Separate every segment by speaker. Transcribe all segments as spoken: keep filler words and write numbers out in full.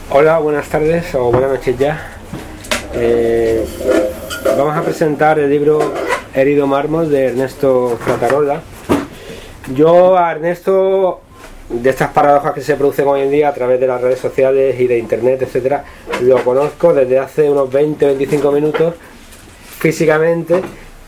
Speaker 1: Hola, buenas tardes o buenas noches ya. Eh, vamos a presentar el libro Herido Mármol de Ernesto Fratarola. Yo a Ernesto, de estas paradojas que se producen hoy en día a través de las redes sociales y de internet, etcétera, lo conozco desde hace unos veinte o veinticinco minutos físicamente,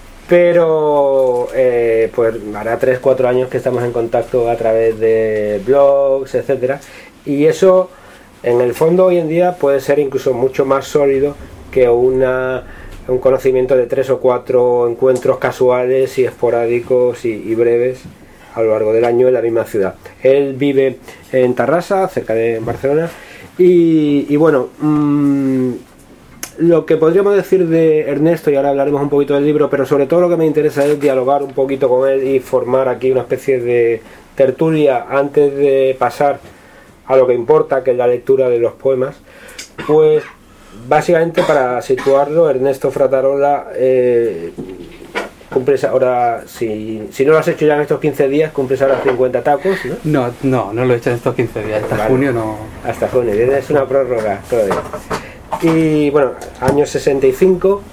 Speaker 1: pero eh, pues hará tres o cuatro años que estamos en contacto a través de blogs, etcétera, y eso en el fondo hoy en día puede ser incluso mucho más sólido que una, un conocimiento de tres o cuatro encuentros casuales y esporádicos y, y breves a lo largo del año en la misma ciudad. Él vive en Tarrasa, cerca de Barcelona, y, y bueno, mmm, lo que podríamos decir de Ernesto, y ahora hablaremos un poquito del libro, pero sobre todo lo que me interesa es dialogar un poquito con él y formar aquí una especie de tertulia antes de pasar a lo que importa, que es la lectura de los poemas. Pues básicamente, para situarlo, Ernesto Fratarola eh, cumples ahora, si, si no lo has hecho ya en estos quince días, cumples ahora cincuenta tacos, ¿no?
Speaker 2: No, no, no lo he hecho en estos quince días, hasta vale. junio no.
Speaker 1: Hasta junio, es una prórroga todavía. Y bueno, año sesenta y cinco.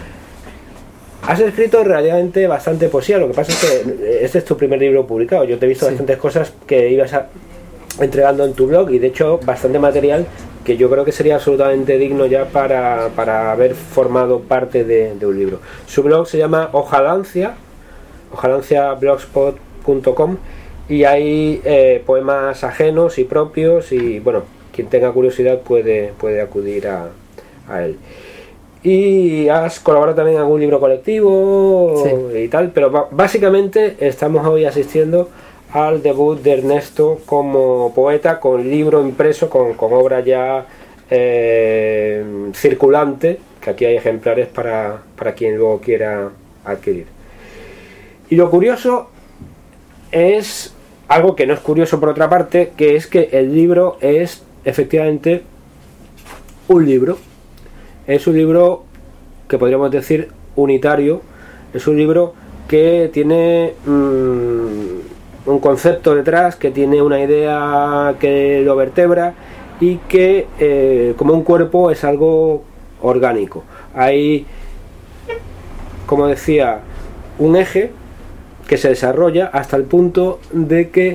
Speaker 1: Has escrito relativamente bastante poesía, lo que pasa es que este es tu primer libro publicado. Yo te he visto sí. bastantes cosas que ibas a, entregando en tu blog, y de hecho bastante material que yo creo que sería absolutamente digno ya para, para haber formado parte de, de un libro. Su blog se llama Hojalancia, hojalancia blogspot punto com, y hay eh, poemas ajenos y propios, y bueno, quien tenga curiosidad puede, puede acudir a, a él. Y has colaborado también en algún libro colectivo sí. y tal, pero básicamente estamos hoy asistiendo al debut de Ernesto como poeta, con libro impreso, con, con obra ya eh, circulante, que aquí hay ejemplares para, para quien luego quiera adquirir. Y lo curioso es algo que no es curioso por otra parte, que es que el libro es efectivamente un libro. Es un libro que podríamos decir unitario, es un libro que tiene mmm, un concepto detrás, que tiene una idea que lo vertebra y que eh, como un cuerpo es algo orgánico. Hay, como decía, un eje que se desarrolla hasta el punto de que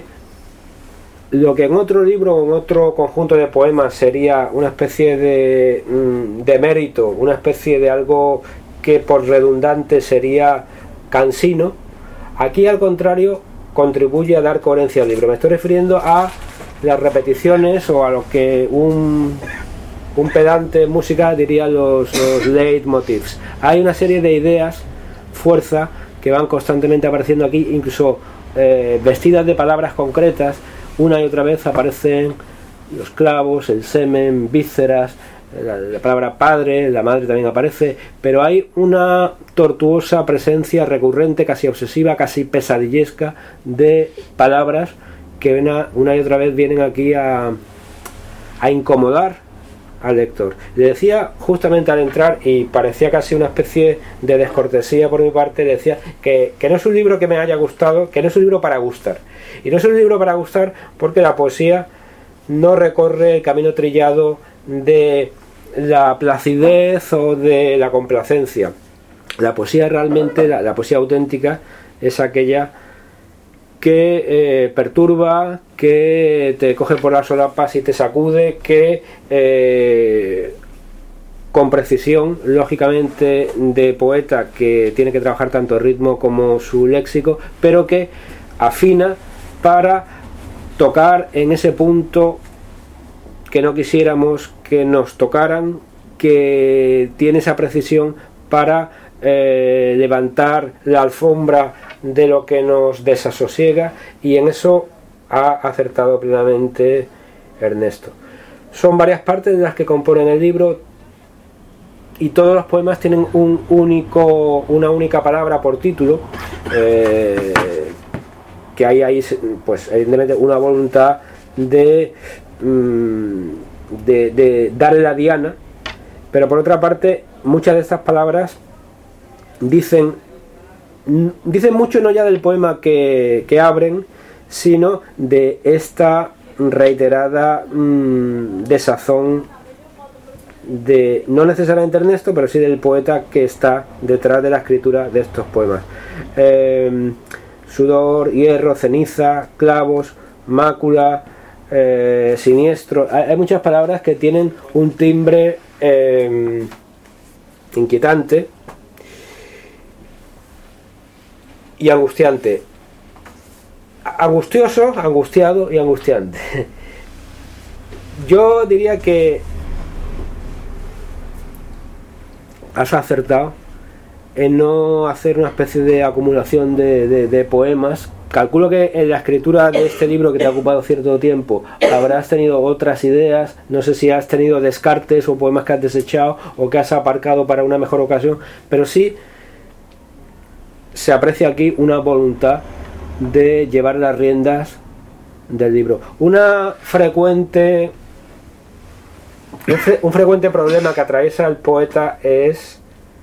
Speaker 1: lo que en otro libro o en otro conjunto de poemas sería una especie de, de mérito, una especie de algo que por redundante sería cansino, aquí al contrario contribuye a dar coherencia al libro. Me estoy refiriendo a las repeticiones, o a lo que un, un pedante en música diría los, los leitmotivs. Hay una serie de ideas, fuerza, que van constantemente apareciendo aquí, incluso eh, vestidas de palabras concretas. Una y otra vez aparecen los clavos, el semen, vísceras, la, la palabra padre, la madre también aparece, pero hay una tortuosa presencia recurrente, casi obsesiva, casi pesadillesca, de palabras que una, una y otra vez vienen aquí a, a incomodar al lector. Le decía justamente al entrar, y parecía casi una especie de descortesía por mi parte, le decía que, que no es un libro que me haya gustado, que no es un libro para gustar. Y no es un libro para gustar porque la poesía no recorre el camino trillado de la placidez o de la complacencia. La poesía realmente, la, la poesía auténtica, es aquella que eh, perturba, que te coge por las solapas y te sacude, que eh, con precisión, lógicamente de poeta que tiene que trabajar tanto el ritmo como su léxico, pero que afina para tocar en ese punto que no quisiéramos que nos tocaran, que tiene esa precisión para eh, levantar la alfombra de lo que nos desasosiega, y en eso ha acertado plenamente Ernesto. Son varias partes de las que componen el libro, y todos los poemas tienen un único, una única palabra por título, eh, que hay ahí, pues evidentemente, una voluntad de, de, de darle la diana, pero por otra parte muchas de estas palabras dicen dicen mucho, no ya del poema que, que abren, sino de esta reiterada mmm, desazón de, no necesariamente Ernesto, pero sí del poeta que está detrás de la escritura de estos poemas. Eh, sudor, hierro, ceniza, clavos, mácula, eh, siniestro. Hay, hay muchas palabras que tienen un timbre eh, inquietante y angustiante. Angustioso, angustiado y angustiante. Yo diría que has acertado en no hacer una especie de acumulación de, de, de poemas. Calculo que en la escritura de este libro, que te ha ocupado cierto tiempo, habrás tenido otras ideas. No sé si has tenido descartes o poemas que has desechado o que has aparcado para una mejor ocasión, pero sí se aprecia aquí una voluntad de llevar las riendas del libro. Una frecuente un, fre, un frecuente problema que atraviesa al poeta es,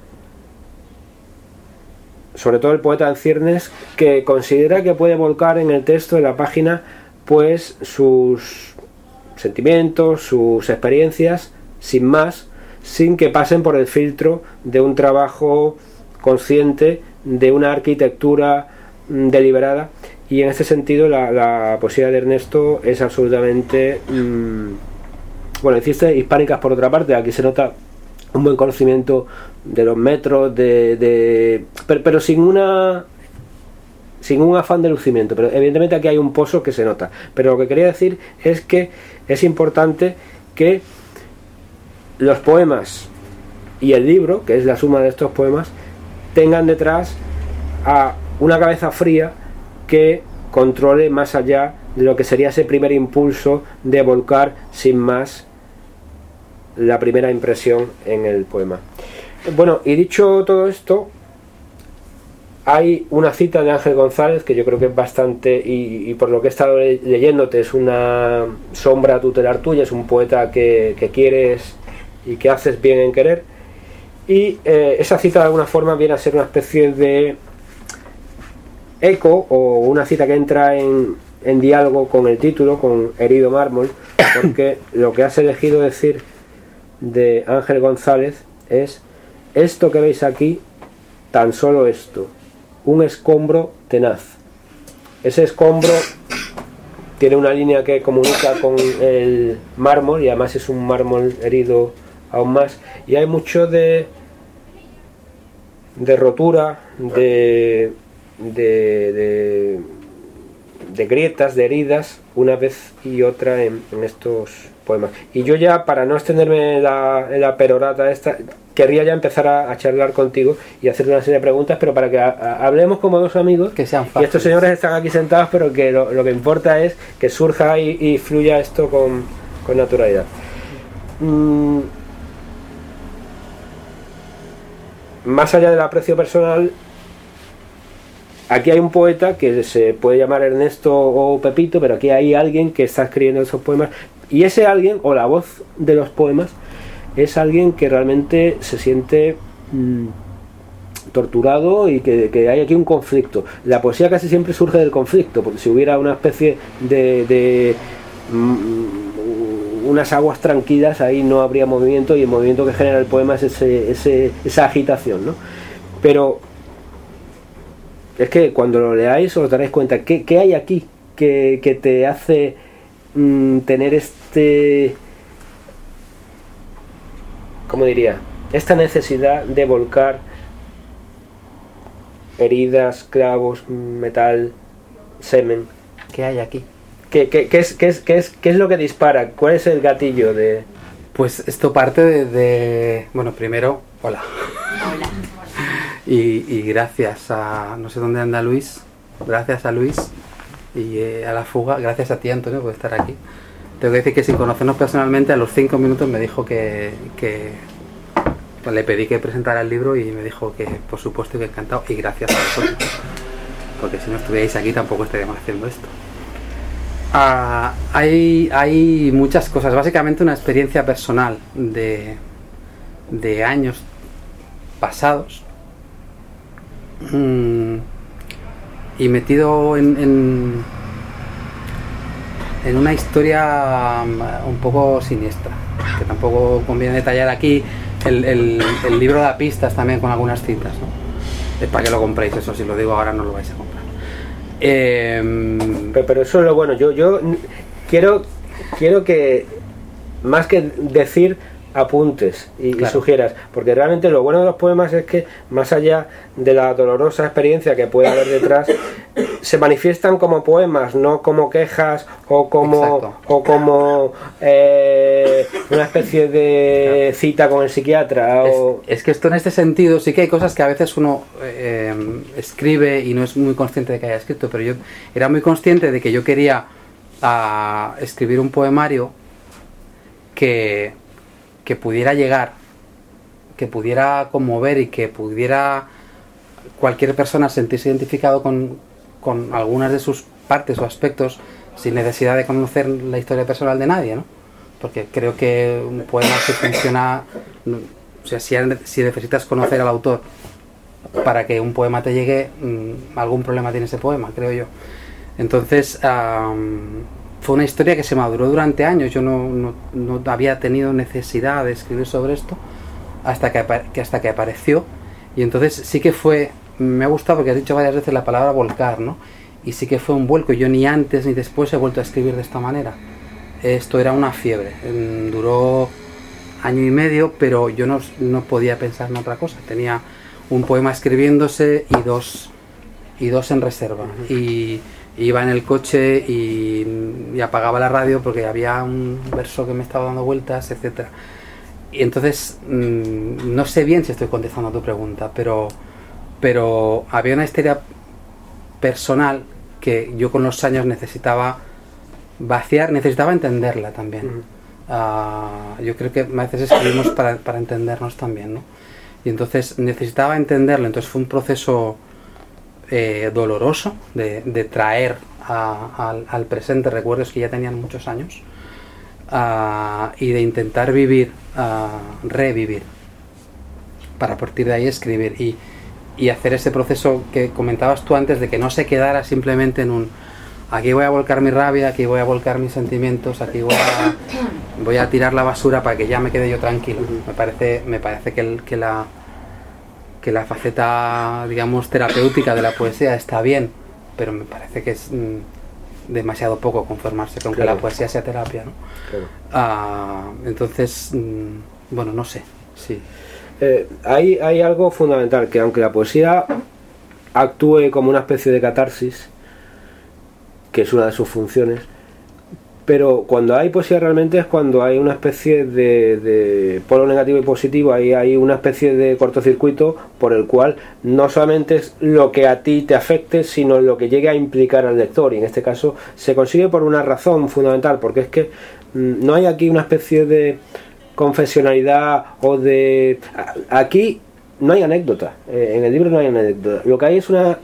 Speaker 1: sobre todo el poeta en ciernes, que considera que puede volcar en el texto, en la página, pues sus sentimientos, sus experiencias, sin más, sin que pasen por el filtro de un trabajo consciente, de una arquitectura deliberada. Y en este sentido la, la poesía de Ernesto es absolutamente mmm, bueno, hiciste hispánicas por otra parte. Aquí se nota un buen conocimiento de los metros, de, de pero, pero sin una sin un afán de lucimiento. Pero evidentemente aquí hay un pozo que se nota. Pero lo que quería decir es que es importante que los poemas y el libro, que es la suma de estos poemas, tengan detrás a una cabeza fría que controle más allá de lo que sería ese primer impulso de volcar sin más la primera impresión en el poema. Bueno, y dicho todo esto, hay una cita de Ángel González que yo creo que es bastante, y, y por lo que he estado leyéndote, es una sombra tutelar tuya, es un poeta que, que quieres y que haces bien en querer, y eh, esa cita de alguna forma viene a ser una especie de eco o una cita que entra en, en diálogo con el título, con Herido Mármol, porque lo que has elegido decir de Ángel González es: esto que veis aquí, tan solo esto, un escombro tenaz. Ese escombro tiene una línea que comunica con el mármol, y además es un mármol herido aún más, y hay mucho de de rotura, de de, de, de grietas, de heridas, una vez y otra en, en estos poemas. Y yo ya, para no extenderme en la, en la perorata esta, querría ya empezar a, a charlar contigo y hacer una serie de preguntas, pero para que a, a, hablemos como dos amigos,
Speaker 2: que sean fáciles.
Speaker 1: Y estos señores están aquí sentados, pero que lo, lo que importa es que surja y, y fluya esto con, con naturalidad. Mm, más allá del aprecio personal, aquí hay un poeta que se puede llamar Ernesto o Pepito, pero aquí hay alguien que está escribiendo esos poemas, y ese alguien, o la voz de los poemas, es alguien que realmente se siente mmm, torturado, y que, que hay aquí un conflicto. La poesía casi siempre surge del conflicto, porque si hubiera una especie de, de mmm, unas aguas tranquilas, ahí no habría movimiento, y el movimiento que genera el poema es ese, ese, esa agitación, ¿no? Pero es que cuando lo leáis os daréis cuenta que, que hay aquí que, que te hace mmm, tener este, ¿cómo diría?, esta necesidad de volcar heridas, clavos, metal, semen.
Speaker 2: ¿Qué hay aquí?
Speaker 1: ¿Qué, qué, qué, es, qué, es, qué, es, ¿Qué es lo que dispara? ¿Cuál es el gatillo de...?
Speaker 2: Pues esto parte de... de bueno, primero, hola.
Speaker 3: Hola.
Speaker 2: Y, y gracias a, no sé dónde anda Luis, gracias a Luis y eh, a la fuga, gracias a ti, Antonio, por estar aquí. Tengo que decir que sin conocernos personalmente, a los cinco minutos me dijo que, que pues, le pedí que presentara el libro, y me dijo que por supuesto, que encantado, y gracias a vosotros, porque si no estuvierais aquí tampoco estaríamos haciendo esto. Ah, hay, hay muchas cosas, básicamente una experiencia personal de, de años pasados, mm, y metido en, en en una historia un poco siniestra, que tampoco conviene detallar aquí. El, el, el libro da pistas también con algunas citas, ¿no? Es para que lo compréis, eso si lo digo ahora no lo vais a comprar. Eh,
Speaker 1: pero, pero eso es lo bueno. Yo, yo quiero, quiero que, más que decir, apuntes y, claro. y sugieras, porque realmente lo bueno de los poemas es que, más allá de la dolorosa experiencia que puede haber detrás, se manifiestan como poemas, no como quejas o como o como eh, una especie de cita con el psiquiatra. O...
Speaker 2: Es, es que esto en este sentido sí que hay cosas que a veces uno eh, escribe y no es muy consciente de que haya escrito, pero yo era muy consciente de que yo quería uh, escribir un poemario que que pudiera llegar, que pudiera conmover y que pudiera cualquier persona sentirse identificado con, con algunas de sus partes o aspectos sin necesidad de conocer la historia personal de nadie, ¿no? Porque creo que un poema que funciona, o sea, si, si necesitas conocer al autor para que un poema te llegue, algún problema tiene ese poema, creo yo. Entonces, um, fue una historia que se maduró durante años. Yo no, no, no había tenido necesidad de escribir sobre esto hasta que, que hasta que apareció, y entonces sí que fue, me ha gustado porque has dicho varias veces la palabra volcar, ¿no? Y sí que fue un vuelco. Yo ni antes ni después he vuelto a escribir de esta manera. Esto era una fiebre, duró año y medio, pero yo no, no podía pensar en otra cosa. Tenía un poema escribiéndose y dos y dos en reserva, y iba en el coche y, y apagaba la radio porque había un verso que me estaba dando vueltas, etcétera. Y entonces mmm, no sé bien si estoy contestando a tu pregunta, pero pero había una historia personal que yo con los años necesitaba vaciar, necesitaba entenderla también. Uh, yo creo que a veces escribimos para, para entendernos también, ¿no? Y entonces necesitaba entenderlo. Entonces fue un proceso Eh, doloroso de, de traer a, al, al presente recuerdos que ya tenían muchos años, uh, y de intentar vivir, uh, revivir, para a partir de ahí escribir y, y hacer ese proceso que comentabas tú antes, de que no se quedara simplemente en un aquí voy a volcar mi rabia, aquí voy a volcar mis sentimientos, aquí voy a, voy a tirar la basura para que ya me quede yo tranquilo. Me parece, me parece que, el, que la que la faceta, digamos, terapéutica de la poesía está bien, pero me parece que es mmm, demasiado poco conformarse con claro. que la poesía sea terapia, ¿no? Claro. Uh, entonces, mmm, bueno, no sé, sí.
Speaker 1: Eh, hay, hay algo fundamental, que aunque la poesía actúe como una especie de catarsis, que es una de sus funciones, pero cuando hay poesía realmente es cuando hay una especie de, de polo negativo y positivo, ahí hay una especie de cortocircuito por el cual no solamente es lo que a ti te afecte, sino lo que llegue a implicar al lector, y en este caso se consigue por una razón fundamental, porque es que mmm, no hay aquí una especie de confesionalidad o de... Aquí no hay anécdota, eh, en el libro no hay anécdota, lo que hay es una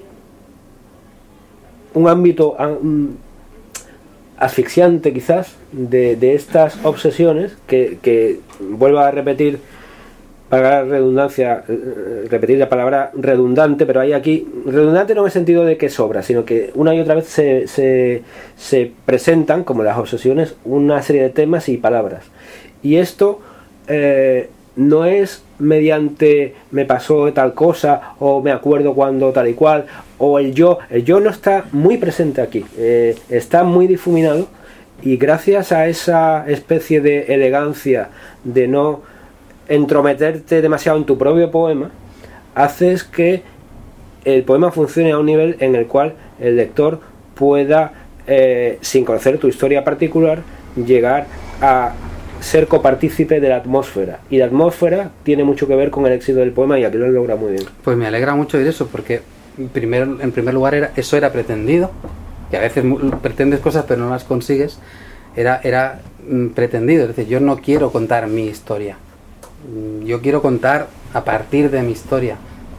Speaker 1: un ámbito um, asfixiante quizás de, de estas obsesiones que, que vuelvo a repetir para la redundancia, eh, repetir la palabra redundante, pero hay aquí redundante no en el sentido de que sobra, sino que una y otra vez se, se, se presentan, como las obsesiones, una serie de temas y palabras, y esto eh, no es mediante me pasó tal cosa o me acuerdo cuando tal y cual, o el yo. El yo no está muy presente aquí, eh, está muy difuminado, y gracias a esa especie de elegancia de no entrometerte demasiado en tu propio poema, haces que el poema funcione a un nivel en el cual el lector pueda, eh, sin conocer tu historia particular, llegar a ser copartícipe de la atmósfera, y la atmósfera tiene mucho que ver con el éxito del poema, y aquí lo logra muy bien.
Speaker 2: Pues me alegra mucho oír eso, porque en primer, en primer lugar era, eso era pretendido, que a veces pretendes cosas pero no las consigues. Era, era pretendido, es decir, yo no quiero contar mi historia, yo quiero contar a partir de mi historia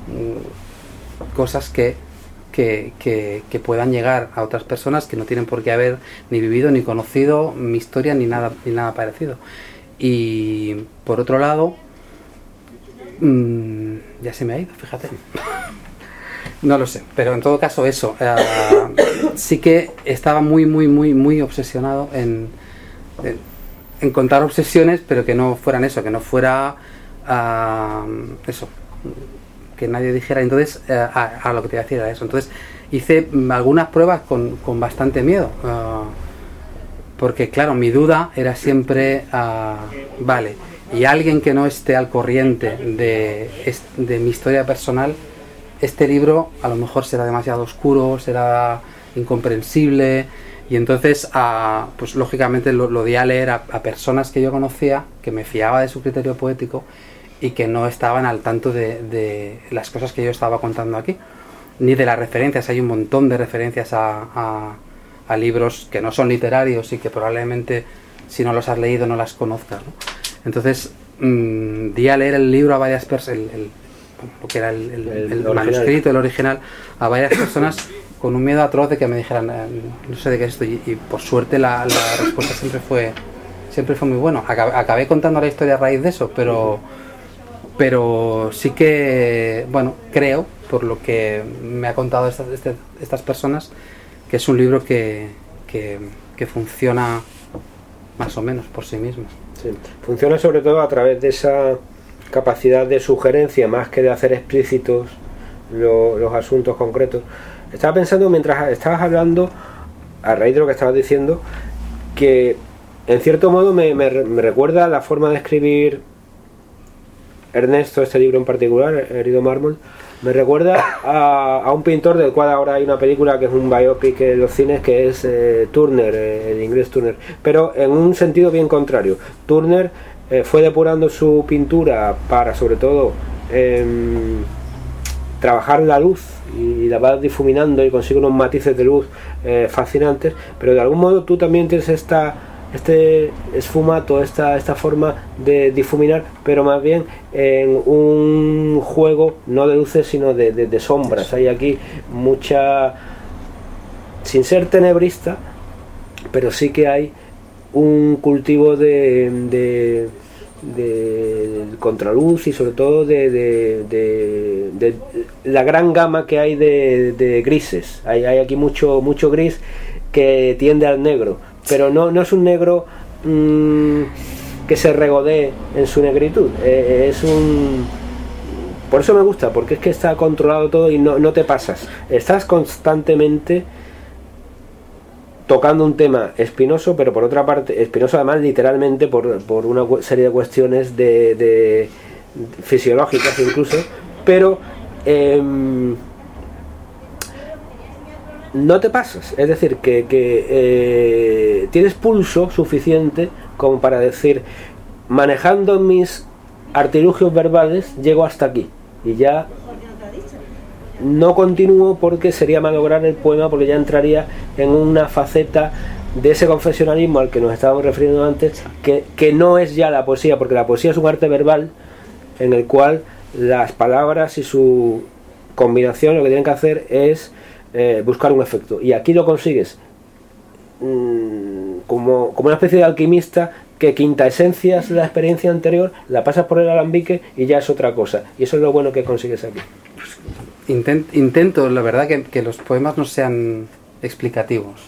Speaker 2: cosas que Que, que, que puedan llegar a otras personas que no tienen por qué haber ni vivido ni conocido mi historia ni nada, ni nada parecido. Y por otro lado, mmm, ya se me ha ido, fíjate. No lo sé, pero en todo caso eso, uh, sí que estaba muy, muy, muy, muy obsesionado en, en, en contar obsesiones, pero que no fueran eso, que no fuera uh, eso, que nadie dijera. Entonces, uh, a, a lo que te iba a decir era eso. Entonces, hice algunas pruebas con, con bastante miedo, uh, porque claro, mi duda era siempre, uh, vale, y alguien que no esté al corriente de, de mi historia personal, este libro a lo mejor será demasiado oscuro, será incomprensible, y entonces uh, pues lógicamente lo, lo di a leer a, a personas que yo conocía, que me fiaba de su criterio poético y que no estaban al tanto de, de las cosas que yo estaba contando aquí, ni de las referencias. Hay un montón de referencias a, a, a libros que no son literarios y que probablemente si no los has leído no las conozcas, ¿no? Entonces mmm, di a leer el libro a varias personas, el, el, lo que era el, el, el, el manuscrito, el original, a varias personas con un miedo atroz de que me dijeran eh, no sé de qué es esto, y, y por suerte la, la respuesta siempre fue siempre fue muy bueno. Acabé, acabé contando la historia a raíz de eso, pero pero sí que, bueno, creo, por lo que me ha contado estas, este, estas personas, que es un libro que, que, que funciona más o menos por sí mismo.
Speaker 1: Sí. Funciona sobre todo a través de esa capacidad de sugerencia, más que de hacer explícitos lo, los asuntos concretos. Estaba pensando mientras estabas hablando, a raíz de lo que estabas diciendo, que en cierto modo me, me, me recuerda la forma de escribir Ernesto, este libro en particular, Herido Mármol, me recuerda a, a un pintor del cual ahora hay una película que es un biopic en los cines, que es eh, Turner, eh, el inglés Turner, pero en un sentido bien contrario. Turner eh, fue depurando su pintura para, sobre todo, eh, trabajar la luz y la va difuminando y consigue unos matices de luz eh, fascinantes, pero de algún modo tú también tienes esta este esfumato, esta, esta forma de difuminar, pero más bien en un juego no de luces sino de, de, de sombras. Hay aquí mucha, sin ser tenebrista, pero sí que hay un cultivo de, de, de contraluz y sobre todo de, de, de, de la gran gama que hay de, de grises. Hay, hay aquí mucho, mucho gris que tiende al negro, pero no, no es un negro mmm, que se regodee en su negritud, eh, es un... Por eso me gusta, porque es que está controlado todo y no, no te pasas, estás constantemente tocando un tema espinoso, pero por otra parte, espinoso además literalmente por, por una serie de cuestiones de, de fisiológicas incluso, pero eh, no te pasas, es decir, que, que eh, tienes pulso suficiente como para decir, manejando mis artilugios verbales, llego hasta aquí y ya no continúo porque sería malograr el poema, porque ya entraría en una faceta de ese confesionalismo al que nos estábamos refiriendo antes, que, que no es ya la poesía, porque la poesía es un arte verbal en el cual las palabras y su combinación lo que tienen que hacer es Eh, buscar un efecto, y aquí lo consigues mmm, como, como una especie de alquimista que quinta esencias de la experiencia anterior, la pasas por el alambique y ya es otra cosa, y eso es lo bueno que consigues aquí.
Speaker 2: Intent, intento, la verdad, que, que los poemas no sean explicativos,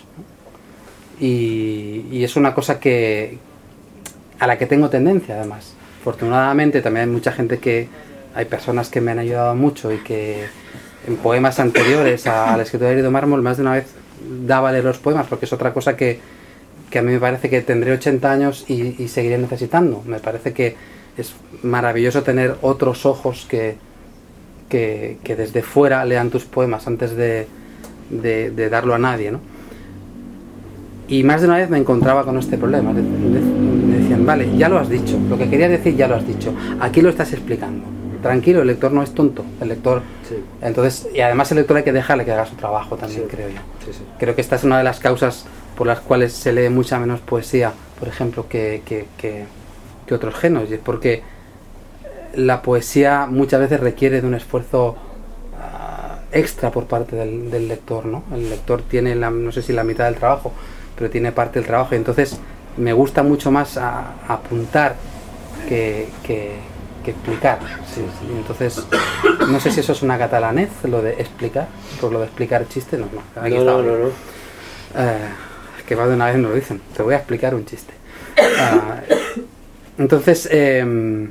Speaker 2: y, y es una cosa que a la que tengo tendencia. Además, afortunadamente también hay mucha gente, que hay personas que me han ayudado mucho y que en poemas anteriores a la escritura de Herido Mármol más de una vez daba a leer los poemas, porque es otra cosa que, que a mí me parece que tendré ochenta años y, y seguiré necesitando. Me parece que es maravilloso tener otros ojos que, que, que desde fuera lean tus poemas antes de, de, de darlo a nadie, ¿no? Y más de una vez me encontraba con este problema. Me decían, vale, ya lo has dicho, lo que querías decir ya lo has dicho, aquí lo estás explicando. Tranquilo, el lector no es tonto, el lector, sí. Entonces, y además el lector hay que dejarle que haga su trabajo también, sí. creo yo. Sí, sí. Creo que esta es una de las causas por las cuales se lee mucha menos poesía, por ejemplo, que, que, que, que otros géneros, y es porque la poesía muchas veces requiere de un esfuerzo uh, extra por parte del, del lector, ¿no? El lector tiene, la, no sé si la mitad del trabajo, pero tiene parte del trabajo, y entonces me gusta mucho más a, a apuntar que... que que explicar. Sí, sí. Entonces, no sé si eso es una catalanez, lo de explicar, por lo de explicar chistes, no, no. Aquí
Speaker 1: no, no, no, no.
Speaker 2: Eh, es que más de una vez nos lo dicen, te voy a explicar un chiste. Uh, entonces, eh,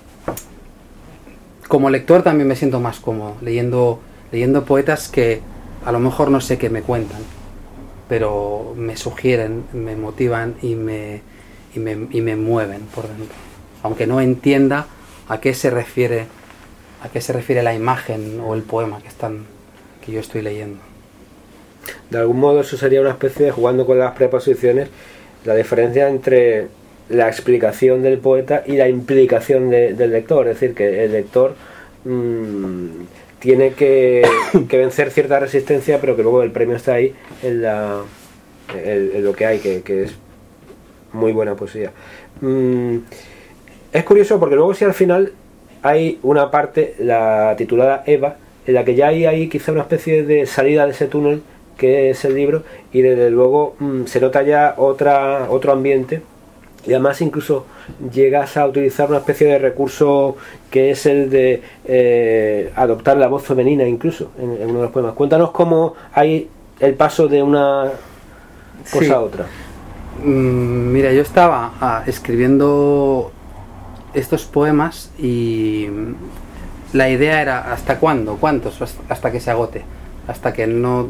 Speaker 2: como lector también me siento más cómodo, leyendo, leyendo poetas que a lo mejor no sé qué me cuentan, pero me sugieren, me motivan y me, y me, y me mueven por dentro. Aunque no entienda a qué se refiere, a qué se refiere la imagen o el poema que están, que yo estoy leyendo.
Speaker 1: De algún modo eso sería una especie de, jugando con las preposiciones, la diferencia entre la explicación del poeta y la implicación de, del lector. Es decir, que el lector mmm, tiene que, que vencer cierta resistencia, pero que luego el premio está ahí en, la, en, en lo que hay, que, que es muy buena poesía. Mm, es curioso porque luego si al final hay una parte, la titulada Eva, en la que ya hay ahí quizá una especie de salida de ese túnel que es el libro, y desde luego mmm, se nota ya otra otro ambiente, y además incluso llegas a utilizar una especie de recurso que es el de eh, adoptar la voz femenina incluso en, en uno de los poemas. Cuéntanos cómo hay el paso de una cosa sí. a otra.
Speaker 2: Mm, mira, yo estaba ah, escribiendo estos poemas y la idea era ¿hasta cuándo? ¿Cuántos? Hasta que se agote, hasta que no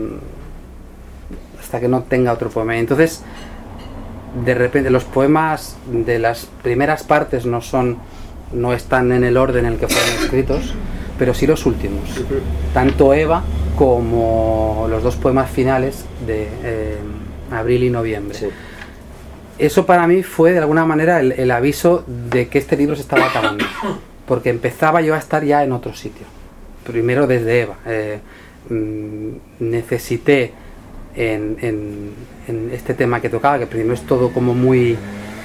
Speaker 2: hasta que no tenga otro poema. Entonces de repente los poemas de las primeras partes no son no están en el orden en el que fueron escritos, pero sí los últimos, tanto Eva como los dos poemas finales de eh, abril y noviembre. Sí. Eso para mí fue de alguna manera el, el aviso de que este libro se estaba acabando, porque empezaba yo a estar ya en otro sitio. Primero desde Eva eh, necesité en, en, en este tema que tocaba, que primero es todo como muy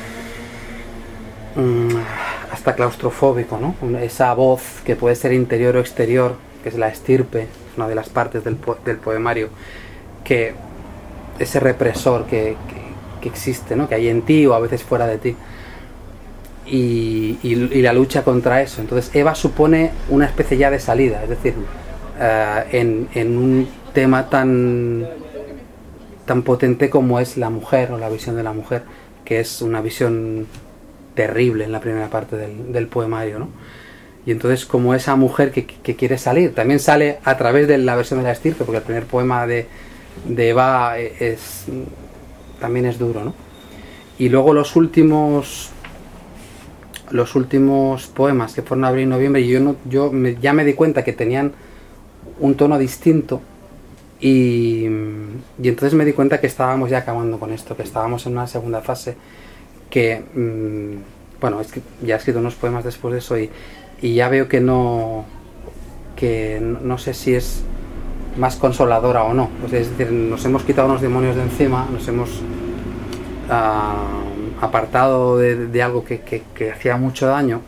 Speaker 2: um, hasta claustrofóbico, ¿no? Esa voz que puede ser interior o exterior, que es la estirpe, es una de las partes del, po del poemario, que ese represor que, que, que existe, ¿no? Que hay en ti o a veces fuera de ti, y, y, y la lucha contra eso. Entonces Eva supone una especie ya de salida, es decir, uh, en, en un tema tan tan potente como es la mujer o la visión de la mujer, que es una visión terrible en la primera parte del, del poemario, ¿no? Y entonces como esa mujer que, que quiere salir, también sale a través de la versión de la estirpe, porque el primer poema de, de Eva es, también es duro, ¿no? Y luego los últimos los últimos poemas que fueron abril y noviembre, y yo, no, yo me, ya me di cuenta que tenían un tono distinto. Y, y entonces me di cuenta que estábamos ya acabando con esto, que estábamos en una segunda fase, que mmm, bueno, es que ya he escrito unos poemas después de eso y, y ya veo que no que no, no sé si es más consoladora o no. O sea, es decir, nos hemos quitado unos demonios de encima, nos hemos uh, apartado de, de algo que, que, que hacía mucho daño.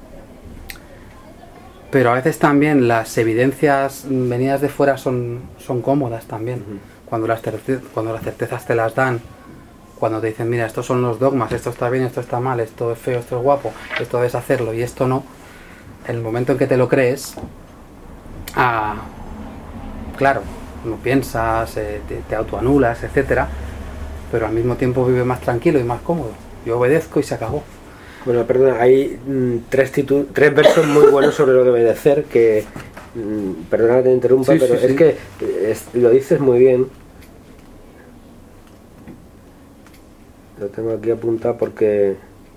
Speaker 2: Pero a veces también las evidencias venidas de fuera son, son cómodas también. Uh-huh. Cuando las cuando las certezas te las dan, cuando te dicen, mira, estos son los dogmas, esto está bien, esto está mal, esto es feo, esto es guapo, esto debes hacerlo y esto no. En el momento en que te lo crees, ah, claro, no piensas, eh, te, te autoanulas, etcétera, pero al mismo tiempo vives más tranquilo y más cómodo. Yo obedezco y se acabó.
Speaker 1: Bueno, perdona, hay mm, tres, tres versos muy buenos sobre lo de obedecer, que, mm, perdona que te interrumpa, sí, pero sí, es sí. que es, lo dices muy bien. Lo tengo aquí apuntado porque...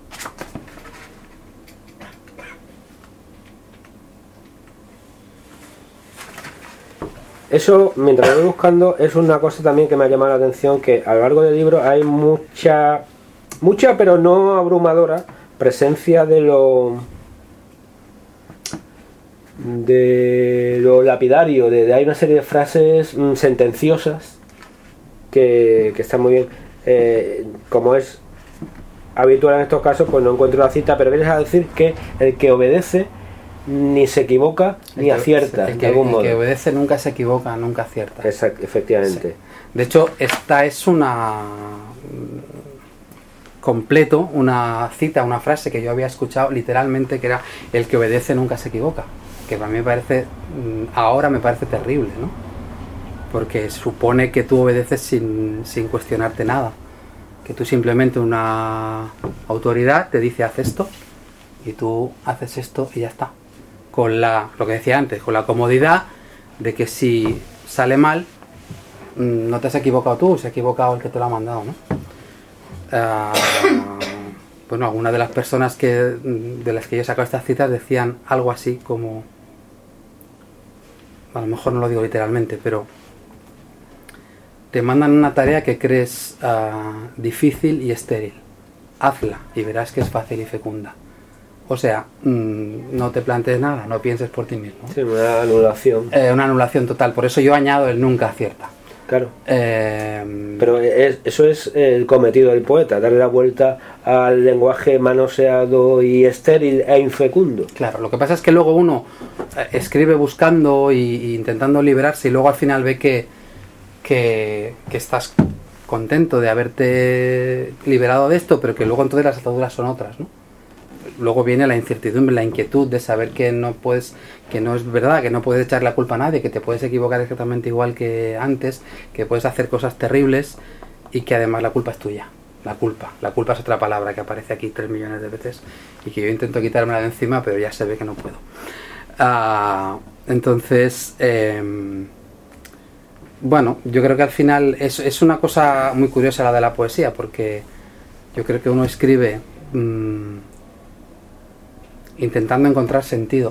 Speaker 1: Eso, mientras lo voy buscando, es una cosa también que me ha llamado la atención, que a lo largo del libro hay mucha, mucha pero no abrumadora, presencia de lo de lo lapidario, de, de hay una serie de frases mm, sentenciosas que, que están muy bien, eh, como es habitual en estos casos, pues no encuentro la cita, pero vienes a decir que el que obedece ni se equivoca el ni que, acierta
Speaker 2: el que,
Speaker 1: de algún
Speaker 2: el
Speaker 1: modo.
Speaker 2: que obedece nunca se equivoca, nunca acierta.
Speaker 1: Exacto, efectivamente.
Speaker 2: Sí. De hecho, esta es una completo una cita, una frase que yo había escuchado literalmente, que era: el que obedece nunca se equivoca, que para mí me parece, ahora me parece terrible, ¿no? Porque supone que tú obedeces sin, sin cuestionarte nada, que tú simplemente, una autoridad te dice haz esto y tú haces esto y ya está, con la, lo que decía antes, con la comodidad de que si sale mal no te has equivocado tú, se ha equivocado el que te lo ha mandado, ¿no? Uh, bueno, algunas de las personas que de las que yo he sacado estas citas decían algo así como, a lo mejor no lo digo literalmente, pero te mandan una tarea que crees uh, difícil y estéril, hazla y verás que es fácil y fecunda. O sea, mmm, no te plantees nada, no pienses por ti mismo.
Speaker 1: Sí, una anulación.
Speaker 2: Eh, una anulación total, por eso yo añado el nunca acierta.
Speaker 1: Claro.
Speaker 2: Eh,
Speaker 1: Pero es, eso es el cometido del poeta, darle la vuelta al lenguaje manoseado y estéril e infecundo.
Speaker 2: Claro, lo que pasa es que luego uno escribe buscando y, y intentando liberarse, y luego al final ve que, que, que estás contento de haberte liberado de esto, pero que luego entonces las ataduras son otras, ¿no? Luego viene la incertidumbre, la inquietud de saber que no puedes, que no es verdad, que no puedes echar la culpa a nadie, que te puedes equivocar exactamente igual que antes, que puedes hacer cosas terribles y que además la culpa es tuya. La culpa, la culpa es otra palabra que aparece aquí tres millones de veces y que yo intento quitármela de encima, pero ya se ve que no puedo. Uh, entonces, eh, bueno, yo creo que al final es, es una cosa muy curiosa la de la poesía, porque yo creo que uno escribe Mmm, intentando encontrar sentido.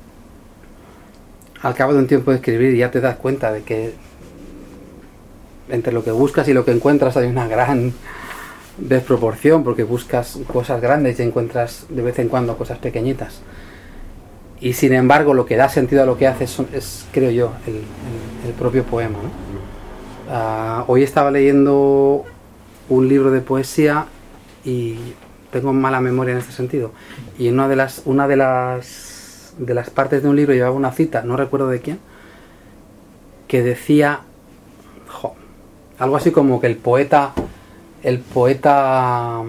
Speaker 2: Al cabo de un tiempo de escribir ya te das cuenta de que entre lo que buscas y lo que encuentras hay una gran desproporción, porque buscas cosas grandes y encuentras de vez en cuando cosas pequeñitas, y sin embargo lo que da sentido a lo que haces son, es, creo yo, el, el, el propio poema, ¿no? Uh, hoy estaba leyendo un libro de poesía y tengo mala memoria en este sentido, y una de las una de las de las partes de un libro llevaba una cita, no recuerdo de quién, que decía jo, algo así como que el poeta el poeta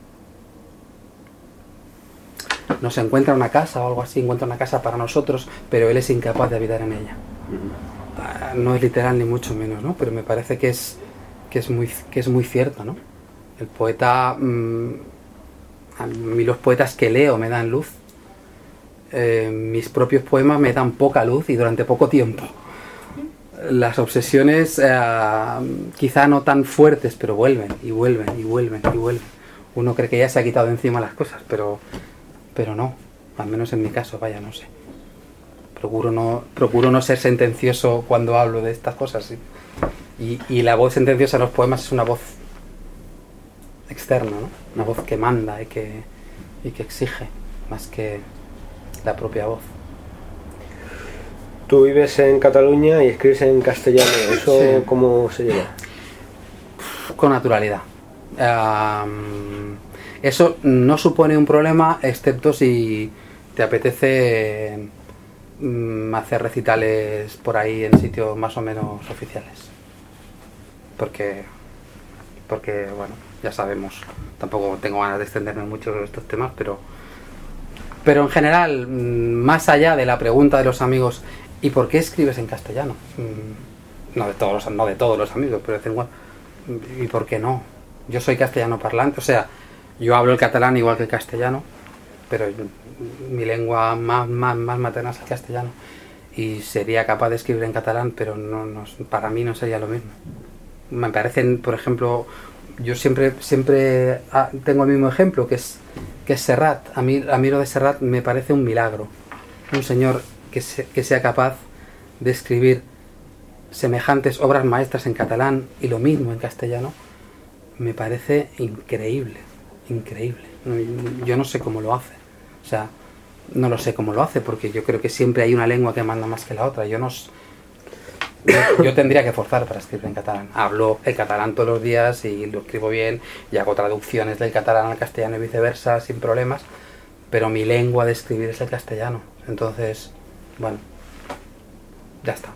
Speaker 2: nos encuentra una casa o algo así, encuentra una casa para nosotros, pero él es incapaz de habitar en ella. Uh, no es literal ni mucho menos, ¿no? Pero me parece que es que es muy que es muy cierto, ¿no? El poeta mmm, a mí los poetas que leo me dan luz, eh, mis propios poemas me dan poca luz y durante poco tiempo. Las obsesiones eh, quizá no tan fuertes, pero vuelven y vuelven y vuelven y vuelven. Uno cree que ya se ha quitado de encima las cosas, pero pero no, al menos en mi caso, vaya, no sé. Procuro no procuro no ser sentencioso cuando hablo de estas cosas, ¿sí? y, y la voz sentenciosa en los poemas es una voz externa, ¿no? Una voz que manda y que, y que exige, más que la propia voz.
Speaker 1: Tú vives en Cataluña y escribes en castellano, ¿eso sí. ¿Cómo se lleva?
Speaker 2: Con naturalidad. Um, eso no supone un problema, excepto si te apetece um, hacer recitales por ahí en sitios más o menos oficiales. Porque, porque bueno, ya sabemos, tampoco tengo ganas de extenderme mucho sobre estos temas, pero pero en general, más allá de la pregunta de los amigos, ¿y por qué escribes en castellano? No de todos los, no de todos los amigos, pero decir, bueno, ¿y por qué no? Yo soy castellano parlante, o sea, yo hablo el catalán igual que el castellano, pero mi lengua más, más, más materna es el castellano, y sería capaz de escribir en catalán, pero no, no, para mí no sería lo mismo. Me parecen, por ejemplo, yo siempre siempre tengo el mismo ejemplo, que es que es Serrat. A mí, a mí lo de Serrat me parece un milagro. Un señor que, se, que sea capaz de escribir semejantes obras maestras en catalán y lo mismo en castellano, me parece increíble, increíble. Yo no sé cómo lo hace. O sea, no lo sé cómo lo hace, porque yo creo que siempre hay una lengua que manda más que la otra. Yo no... Yo, yo tendría que forzar para escribir en catalán. Hablo el catalán todos los días y lo escribo bien y hago traducciones del catalán al castellano y viceversa sin problemas, pero mi lengua de escribir es el castellano. Entonces, bueno, ya está.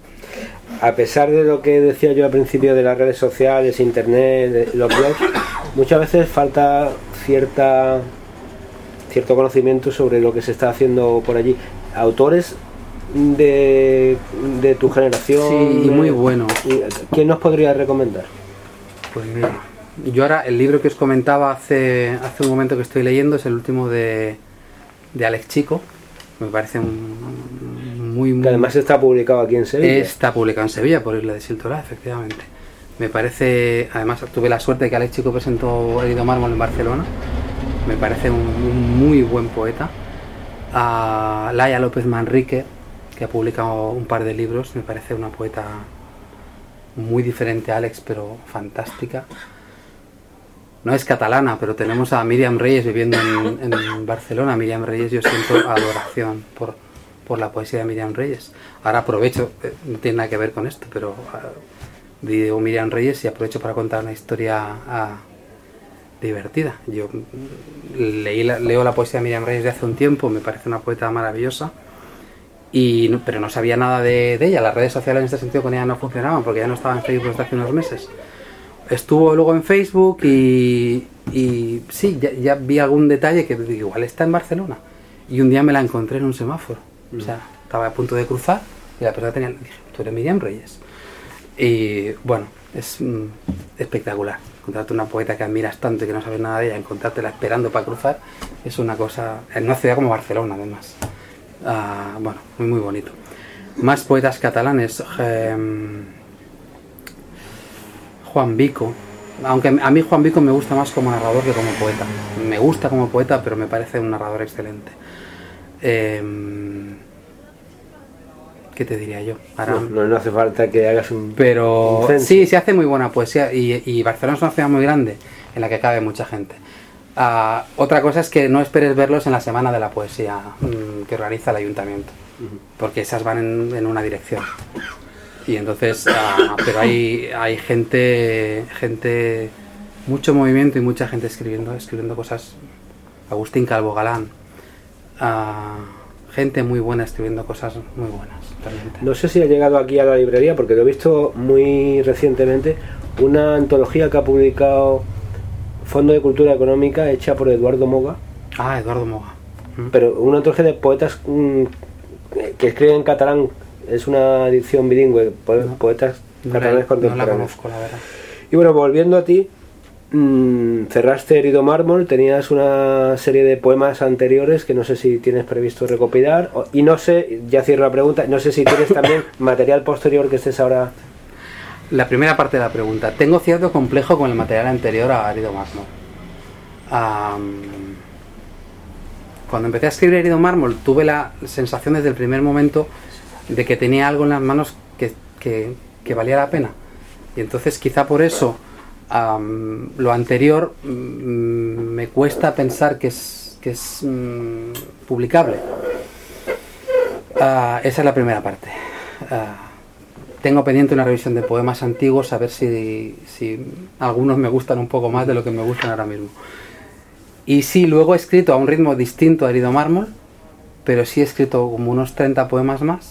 Speaker 1: A pesar de lo que decía yo al principio de las redes sociales, internet, los blogs, muchas veces falta cierta cierto conocimiento sobre lo que se está haciendo por allí. Autores de, de tu generación.
Speaker 2: Sí, y muy bueno.
Speaker 1: ¿Quién nos podría recomendar?
Speaker 2: Pues mira, yo ahora el libro que os comentaba hace, hace un momento que estoy leyendo es el último de, de Alex Chico. Me parece un, muy, muy...
Speaker 1: Que además está publicado aquí en Sevilla.
Speaker 2: Está publicado en Sevilla por Isla de Siltorá, efectivamente. Me parece, además tuve la suerte de que Alex Chico presentó Herido Mármol en Barcelona. Me parece un, un muy buen poeta. A Laia López Manrique, que ha publicado un par de libros, me parece una poeta muy diferente a Alex, pero fantástica. No es catalana, pero tenemos a Míriam Reyes viviendo en, en Barcelona. Miriam Reyes, yo siento adoración por, por la poesía de Miriam Reyes. Ahora aprovecho, eh, no tiene nada que ver con esto, pero uh, digo Miriam Reyes y aprovecho para contar una historia uh, divertida. Yo leí la, leo la poesía de Miriam Reyes de hace un tiempo, me parece una poeta maravillosa, y, pero no sabía nada de, de ella. Las redes sociales en este sentido con ella no funcionaban porque ya no estaba en Facebook desde hace unos meses. Estuvo luego en Facebook y, y sí, ya, ya vi algún detalle que digo, igual está en Barcelona. Y un día me la encontré en un semáforo. Mm. O sea, estaba a punto de cruzar y la persona tenía, dije, tú eres Miriam Reyes. Y bueno, es mm, espectacular. Encontrarte una poeta que admiras tanto y que no sabes nada de ella, encontrártela esperando para cruzar, es una cosa, en una ciudad como Barcelona además. Uh, bueno, muy muy bonito. Más poetas catalanes. Eh, Juan Vico, aunque a mí Juan Vico me gusta más como narrador que como poeta. Me gusta como poeta, pero me parece un narrador excelente. Eh, ¿Qué te diría yo? Ahora,
Speaker 1: no, no, no hace falta que hagas un...
Speaker 2: Pero
Speaker 1: un
Speaker 2: sí, se hace muy buena poesía y, y Barcelona es una ciudad muy grande en la que cabe mucha gente. Uh, otra cosa es que no esperes verlos en la Semana de la Poesía mmm, que organiza el Ayuntamiento, uh-huh. porque esas van en, en una dirección. Y entonces, uh, pero hay, hay gente, gente, mucho movimiento y mucha gente escribiendo, escribiendo cosas. Agustín Calvo Galán, uh, gente muy buena escribiendo cosas muy buenas, realmente.
Speaker 1: No sé si ha llegado aquí a la librería, porque lo he visto muy recientemente, una antología que ha publicado Fondo de Cultura Económica, hecha por Eduardo Moga.
Speaker 2: Ah, Eduardo Moga.
Speaker 1: ¿Mm? Pero una antología de poetas mm, que escriben en catalán. Es una edición bilingüe, po- no, poetas catalanes
Speaker 2: no
Speaker 1: contemporáneos.
Speaker 2: No la conozco, la verdad.
Speaker 1: Y bueno, volviendo a ti, mmm, cerraste Herido Mármol, tenías una serie de poemas anteriores que no sé si tienes previsto recopilar, o, y no sé, ya cierro la pregunta, no sé si tienes también material posterior que estés ahora...
Speaker 2: La primera parte de la pregunta. Tengo cierto complejo con el material anterior a Herido Mármol. Um, cuando empecé a escribir Herido Mármol tuve la sensación desde el primer momento de que tenía algo en las manos que, que, que valía la pena, y entonces quizá por eso um, lo anterior um, me cuesta pensar que es, que es um, publicable. Uh, esa es la primera parte. Uh, tengo pendiente una revisión de poemas antiguos, a ver si, si algunos me gustan un poco más de lo que me gustan ahora mismo. Y sí, luego he escrito a un ritmo distinto a Herido Mármol, pero sí he escrito como unos treinta poemas más.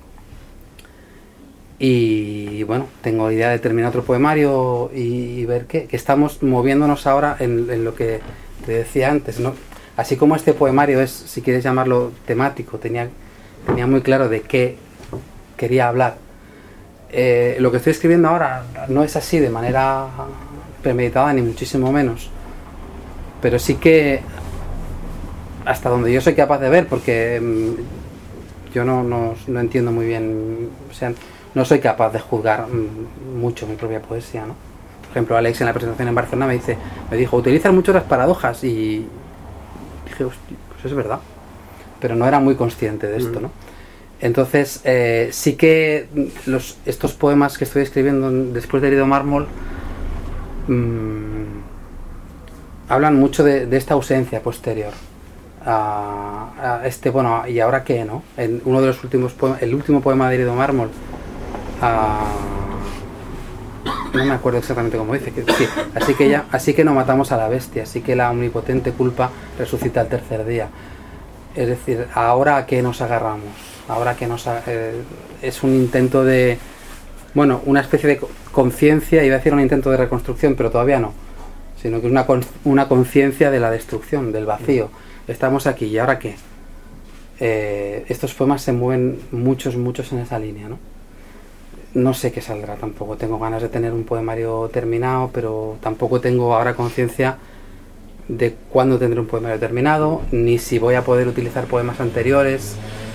Speaker 2: Y bueno, tengo idea de terminar otro poemario y, y ver qué, que estamos moviéndonos ahora en, en lo que te decía antes, ¿no? Así como este poemario es, si quieres llamarlo temático, tenía, tenía muy claro de qué quería hablar. Eh, lo que estoy escribiendo ahora no es así de manera premeditada, ni muchísimo menos. Pero sí que, hasta donde yo soy capaz de ver, porque mmm, yo no, no, no entiendo muy bien, o sea, no soy capaz de juzgar mmm, mucho mi propia poesía, ¿no? Por ejemplo, Alex en la presentación en Barcelona me dice, me dijo, utilizas mucho las paradojas, y dije, hostia, pues es verdad, pero no era muy consciente de esto, ¿no? Entonces, eh, sí que los, estos poemas que estoy escribiendo después de Herido Mármol mmm, hablan mucho de, de esta ausencia posterior. A, a este, bueno, ¿y ahora qué, no? En uno de los últimos poemas, el último poema de Herido Mármol, a, no me acuerdo exactamente cómo dice, que, sí, así que ya, así que no matamos a la bestia, así que la omnipotente culpa resucita al tercer día. Es decir, ¿ahora a qué nos agarramos? Ahora que nos eh, es un intento de, bueno, una especie de conciencia, iba a decir un intento de reconstrucción, pero todavía no, sino que es una, con, una conciencia de la destrucción, del vacío. Estamos aquí, ¿y ahora qué? Eh, estos poemas se mueven muchos, muchos en esa línea, ¿no? No sé qué saldrá tampoco, tengo ganas de tener un poemario terminado, pero tampoco tengo ahora conciencia de cuándo tendré un poemario terminado, ni si voy a poder utilizar poemas anteriores.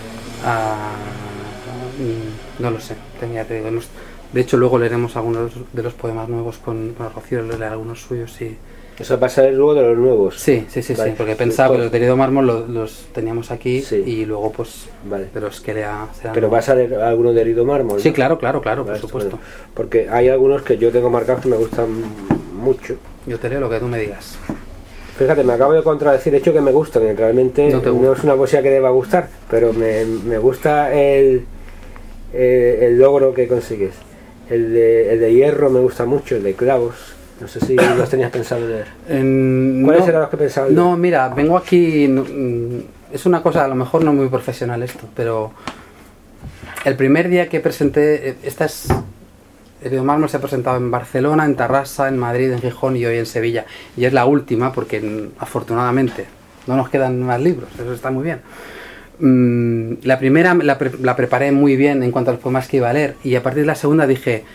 Speaker 2: Uh, no lo sé, tenía, te digo, hemos, de hecho luego leeremos algunos de los poemas nuevos con, con Rocío, leeré algunos suyos y...
Speaker 1: ¿Eso va a salir luego de los nuevos?
Speaker 2: Sí, sí, sí, vale. Sí, porque pensaba que los de Herido Mármol los, los teníamos aquí, sí. Y luego pues vale. De los que lea...
Speaker 1: Pero va a salir alguno de Herido Mármol, ¿no?
Speaker 2: Sí, claro, claro, claro, vale, por supuesto.
Speaker 1: Bueno, porque hay algunos que yo tengo marcados que me gustan mucho.
Speaker 2: Yo te leo lo que tú me digas.
Speaker 1: Fíjate, me acabo de contradecir, hecho que me gustan, que realmente no, no es una poesía que deba gustar, pero me, me gusta el, el, el logro que consigues. El de, el de Hierro me gusta mucho, el de Clavos. No sé si los tenías pensado leer.
Speaker 2: En,
Speaker 1: ¿Cuáles
Speaker 2: no,
Speaker 1: eran los que pensabas leer?
Speaker 2: No, mira, vengo aquí... No, es una cosa, a lo mejor no muy profesional esto, pero... El primer día que presenté... Esta es... Herido Mármol se ha presentado en Barcelona, en Tarrasa, en Madrid, en Gijón y hoy en Sevilla. Y es la última porque, afortunadamente, no nos quedan más libros. Eso está muy bien. La primera la, pre la preparé muy bien en cuanto a los poemas que iba a leer. Y a partir de la segunda dije...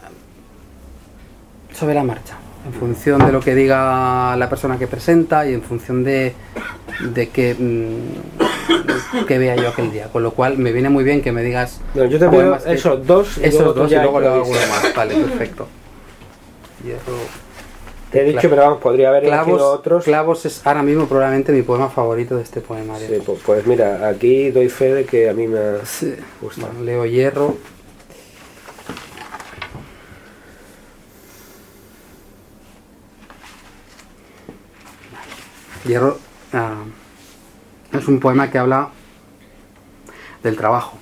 Speaker 2: sobre la marcha, en función de lo que diga la persona que presenta y en función de, de que, mmm, que vea yo aquel día, con lo cual me viene muy bien que me digas...
Speaker 1: No, yo te pido esos dos,
Speaker 2: esos dos y luego le hago alguno más, vale, perfecto. Hierro,
Speaker 1: te he dicho, pero vamos, podría haber elegido otros.
Speaker 2: Clavos es ahora mismo probablemente mi poema favorito de este poemario.
Speaker 1: Sí, pues, pues mira, aquí doy fe de que a mí me
Speaker 2: sí.
Speaker 1: gusta.
Speaker 2: Bueno, leo Hierro. Hierro uh, es un poema que habla del trabajo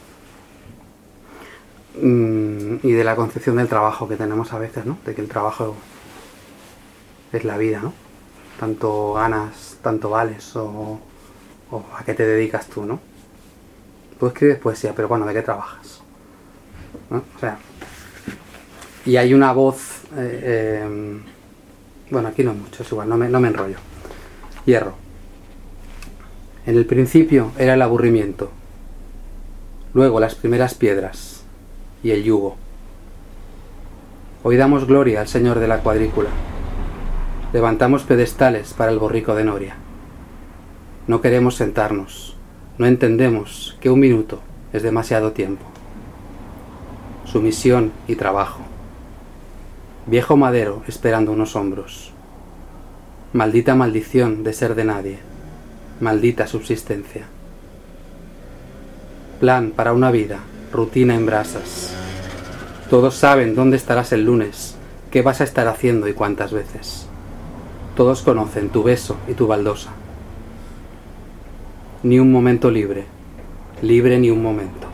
Speaker 2: mm, y de la concepción del trabajo que tenemos a veces, ¿no? De que el trabajo es la vida, ¿no? Tanto ganas, tanto vales o, o a qué te dedicas tú, ¿no? Tú escribes poesía, pero bueno, ¿de qué trabajas? ¿No? O sea, y hay una voz eh, eh, bueno, aquí no es mucho, es igual, no me, no me enrollo. Hierro. En el principio era el aburrimiento, luego las primeras piedras y el yugo. Hoy damos gloria al Señor de la cuadrícula. Levantamos pedestales para el borrico de Noria. No queremos sentarnos, no entendemos que un minuto es demasiado tiempo. Sumisión y trabajo. Viejo madero esperando unos hombros. Maldita maldición de ser de nadie. Maldita subsistencia. Plan para una vida, rutina en brasas. Todos saben dónde estarás el lunes, qué vas a estar haciendo y cuántas veces. Todos conocen tu beso y tu baldosa. Ni un momento libre, libre ni un momento.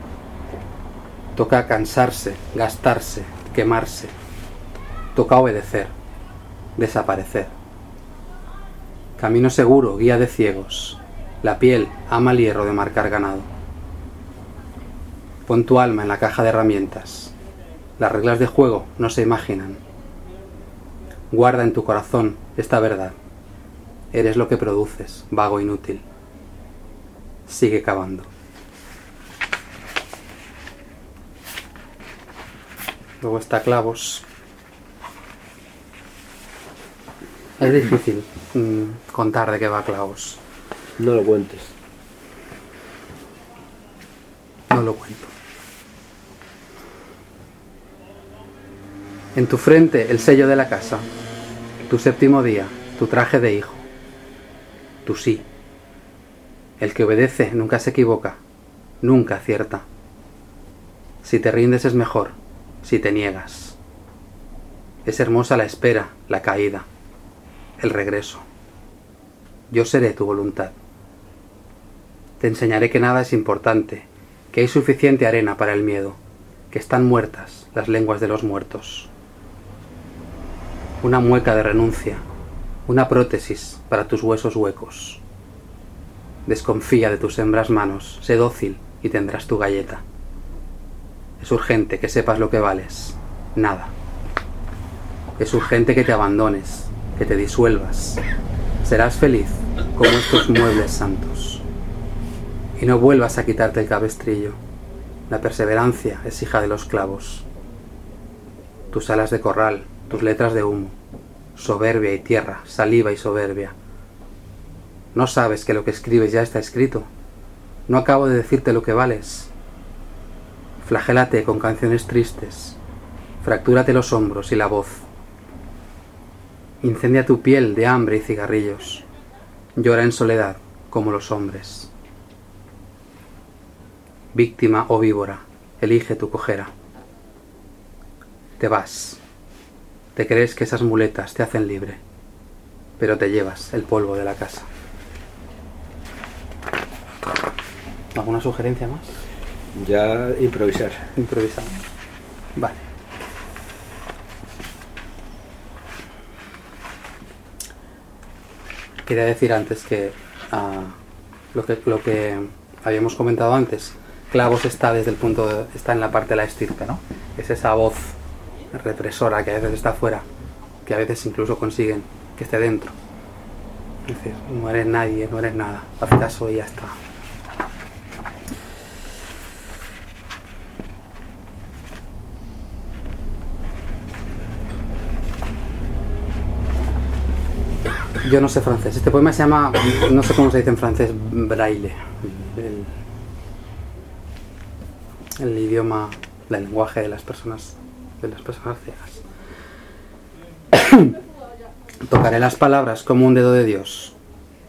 Speaker 2: Toca cansarse, gastarse, quemarse. Toca obedecer, desaparecer. Camino seguro, guía de ciegos. La piel ama el hierro de marcar ganado. Pon tu alma en la caja de herramientas. Las reglas de juego no se imaginan. Guarda en tu corazón esta verdad. Eres lo que produces, vago inútil. Sigue cavando. Luego está Clavos. Es difícil mmm, contar de qué va Clavos.
Speaker 1: No lo cuentes.
Speaker 2: No lo cuento. En tu frente el sello de la casa. Tu séptimo día, tu traje de hijo. Tu sí. El que obedece nunca se equivoca, nunca acierta. Si te rindes es mejor, si te niegas. Es hermosa la espera, la caída, el regreso. Yo seré tu voluntad. Te enseñaré que nada es importante, que hay suficiente arena para el miedo, que están muertas las lenguas de los muertos. Una mueca de renuncia, una prótesis para tus huesos huecos. Desconfía de tus hembras manos, sé dócil y tendrás tu galleta. Es urgente que sepas lo que vales, nada. Es urgente que te abandones, que te disuelvas. Serás feliz como estos muebles santos. Y no vuelvas a quitarte el cabestrillo. La perseverancia es hija de los clavos. Tus alas de corral, tus letras de humo, soberbia y tierra, saliva y soberbia. ¿No sabes que lo que escribes ya está escrito? ¿No acabo de decirte lo que vales? Flagélate con canciones tristes, fractúrate los hombros y la voz. Incendia tu piel de hambre y cigarrillos. Llora en soledad como los hombres. Víctima o víbora, elige tu cojera. Te vas. Te crees que esas muletas te hacen libre, pero te llevas el polvo de la casa. ¿Alguna sugerencia más?
Speaker 1: Ya improvisar.
Speaker 2: Improvisamos. Vale. Quería decir antes que uh, lo que lo que habíamos comentado antes, Clavos está desde el punto de, está en la parte de la estirpe, ¿no? Es esa voz represora que a veces está fuera, que a veces incluso consiguen que esté dentro. Es decir, no eres nadie, no eres nada, haz caso y ya está. Yo no sé francés. Este poema se llama, no sé cómo se dice en francés, braille. El, el idioma, el lenguaje de las personas, de las personas ciegas. Tocaré las palabras como un dedo de Dios.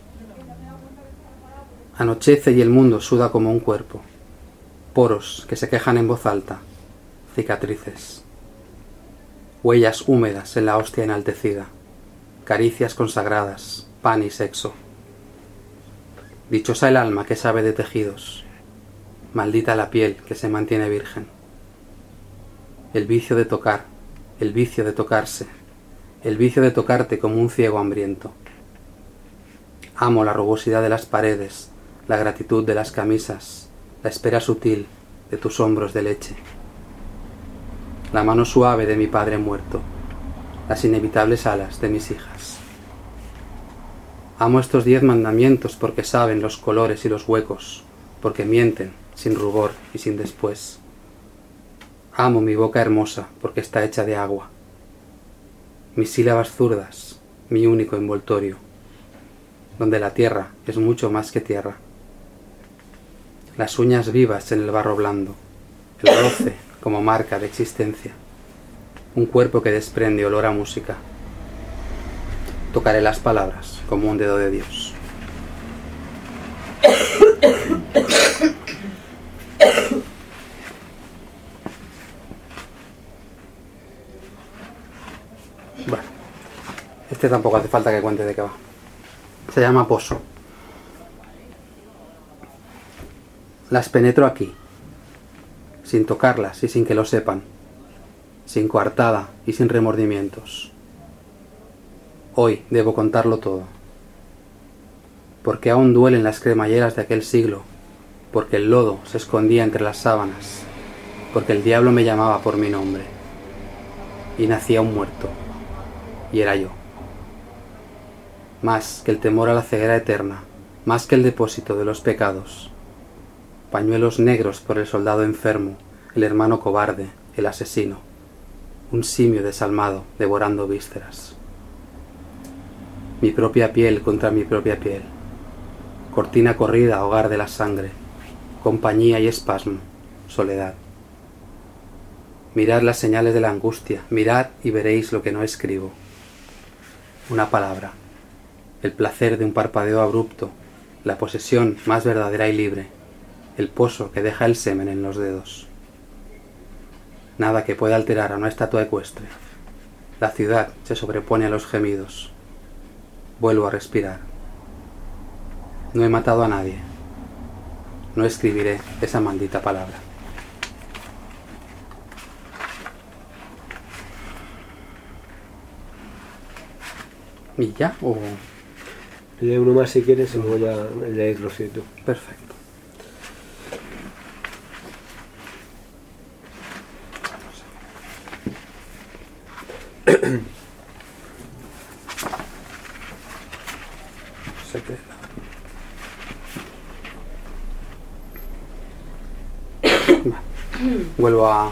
Speaker 2: Anochece y el mundo suda como un cuerpo. Poros que se quejan en voz alta. Cicatrices. Huellas húmedas en la hostia enaltecida. Caricias consagradas, pan y sexo. Dichosa el alma que sabe de tejidos. Maldita la piel que se mantiene virgen. El vicio de tocar, el vicio de tocarse, el vicio de tocarte como un ciego hambriento. Amo la rugosidad de las paredes, la gratitud de las camisas, la espera sutil de tus hombros de leche. La mano suave de mi padre muerto. Las inevitables alas de mis hijas. Amo estos diez mandamientos porque saben los colores y los huecos, porque mienten sin rubor y sin después. Amo mi boca hermosa porque está hecha de agua. Mis sílabas zurdas, mi único envoltorio, donde la tierra es mucho más que tierra. Las uñas vivas en el barro blando, el roce como marca de existencia. Un cuerpo que desprende olor a música. Tocaré las palabras como un dedo de Dios. Bueno, este tampoco hace falta que cuente de qué va. Se llama Pozo. Las penetro aquí, sin tocarlas y sin que lo sepan. Sin coartada y sin remordimientos. Hoy debo contarlo todo. Porque aún duelen las cremalleras de aquel siglo, porque el lodo se escondía entre las sábanas, porque el diablo me llamaba por mi nombre, y nacía un muerto, y era yo. Más que el temor a la ceguera eterna, más que el depósito de los pecados. Pañuelos negros por el soldado enfermo, el hermano cobarde, el asesino. Un simio desalmado, devorando vísceras. Mi propia piel contra mi propia piel. Cortina corrida, hogar de la sangre. Compañía y espasmo, soledad. Mirad las señales de la angustia, mirad y veréis lo que no escribo. Una palabra. El placer de un parpadeo abrupto, la posesión más verdadera y libre. El pozo que deja el semen en los dedos. Nada que pueda alterar a una estatua ecuestre. La ciudad se sobrepone a los gemidos. Vuelvo a respirar. No he matado a nadie. No escribiré esa maldita palabra. ¿Y ya? ¿O...?
Speaker 1: Lee uno más si quieres y luego ya leerlo si tú.
Speaker 2: Perfecto. se queda. Vale. Vuelvo a...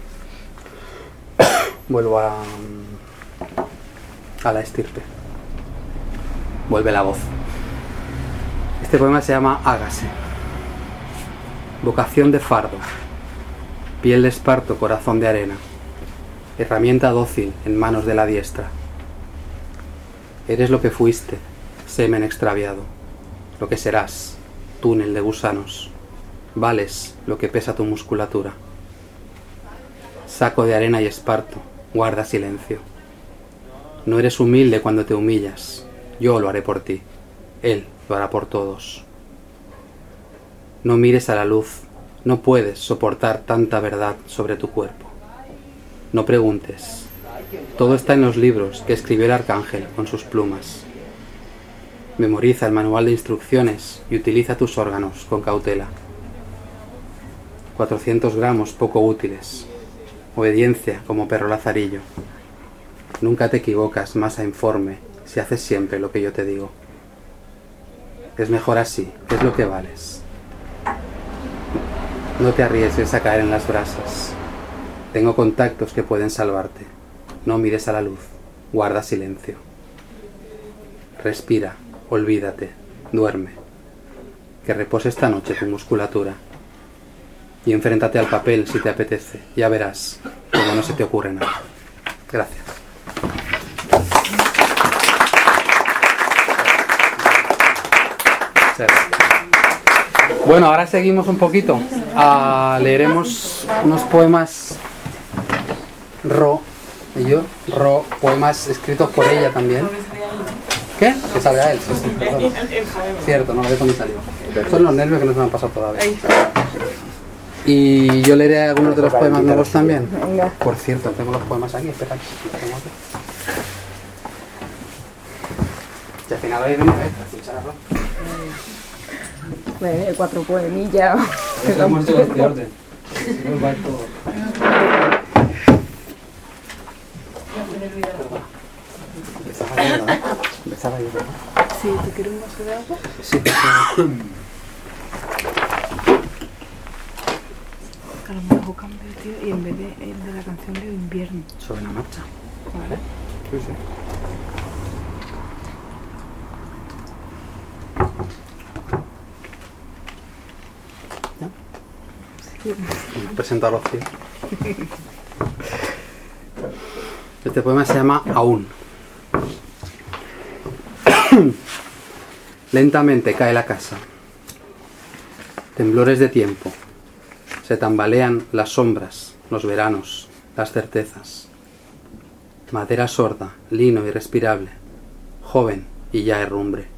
Speaker 2: Vuelvo a... a la estirpe. Vuelve la voz. Este poema se llama Hágase. Vocación de fardo. Piel de esparto, corazón de arena. Herramienta dócil en manos de la diestra. Eres lo que fuiste, semen extraviado. Lo que serás, túnel de gusanos. Vales lo que pesa tu musculatura. Saco de arena y esparto, guarda silencio. No eres humilde cuando te humillas. Yo lo haré por ti. Él lo hará por todos. No mires a la luz. No puedes soportar tanta verdad sobre tu cuerpo. No preguntes. Todo está en los libros que escribió el arcángel con sus plumas. Memoriza el manual de instrucciones y utiliza tus órganos con cautela. cuatrocientos gramos poco útiles. Obediencia como perro lazarillo. Nunca te equivocas, masa informe, si haces siempre lo que yo te digo. Es mejor así, es lo que vales. No te arriesgues a caer en las brasas. Tengo contactos que pueden salvarte. No mires a la luz, guarda silencio. Respira, olvídate, duerme. Que repose esta noche tu musculatura. Y enfréntate al papel si te apetece. Ya verás cómo no se te ocurre nada. Gracias. Bueno, ahora seguimos un poquito. Uh, leeremos unos poemas Ro y yo, Ro, poemas escritos por ella también. ¿Qué? Que sabe a él, sí, sí, perdón. Cierto, no lo ve cuando salió. Son los nervios que no se me han pasado todavía. Y yo leeré algunos de los poemas nuevos también. Por cierto, tengo los poemas aquí, espera aquí. Y al final hoy venimos a escuchar a Ro.
Speaker 3: Pues cuatro poemillas.
Speaker 2: Hemos hecho este orden. Va todo. Empezaba a llorar, ¿eh? Empezaba a llorar.
Speaker 3: Sí, ¿te quieres un vaso de agua?
Speaker 2: Sí.
Speaker 3: A lo mejor cambio, tío, y en vez de el de la canción de invierno.
Speaker 2: Sobre la marcha.
Speaker 3: Vale.
Speaker 2: Sí, sí. Presento a Rocío. Este poema se llama Aún. Lentamente cae la casa. Temblores de tiempo. Se tambalean las sombras, los veranos, las certezas. Madera sorda, lino irrespirable, joven y ya herrumbre.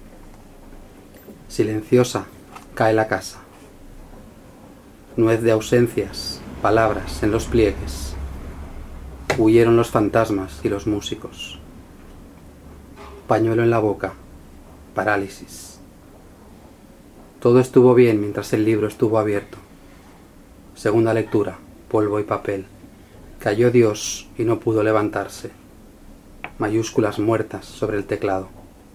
Speaker 2: Silenciosa cae la casa. Nuez de ausencias, palabras en los pliegues. Huyeron los fantasmas y los músicos. Pañuelo en la boca, parálisis. Todo estuvo bien mientras el libro estuvo abierto. Segunda lectura, polvo y papel. Cayó Dios y no pudo levantarse. Mayúsculas muertas sobre el teclado.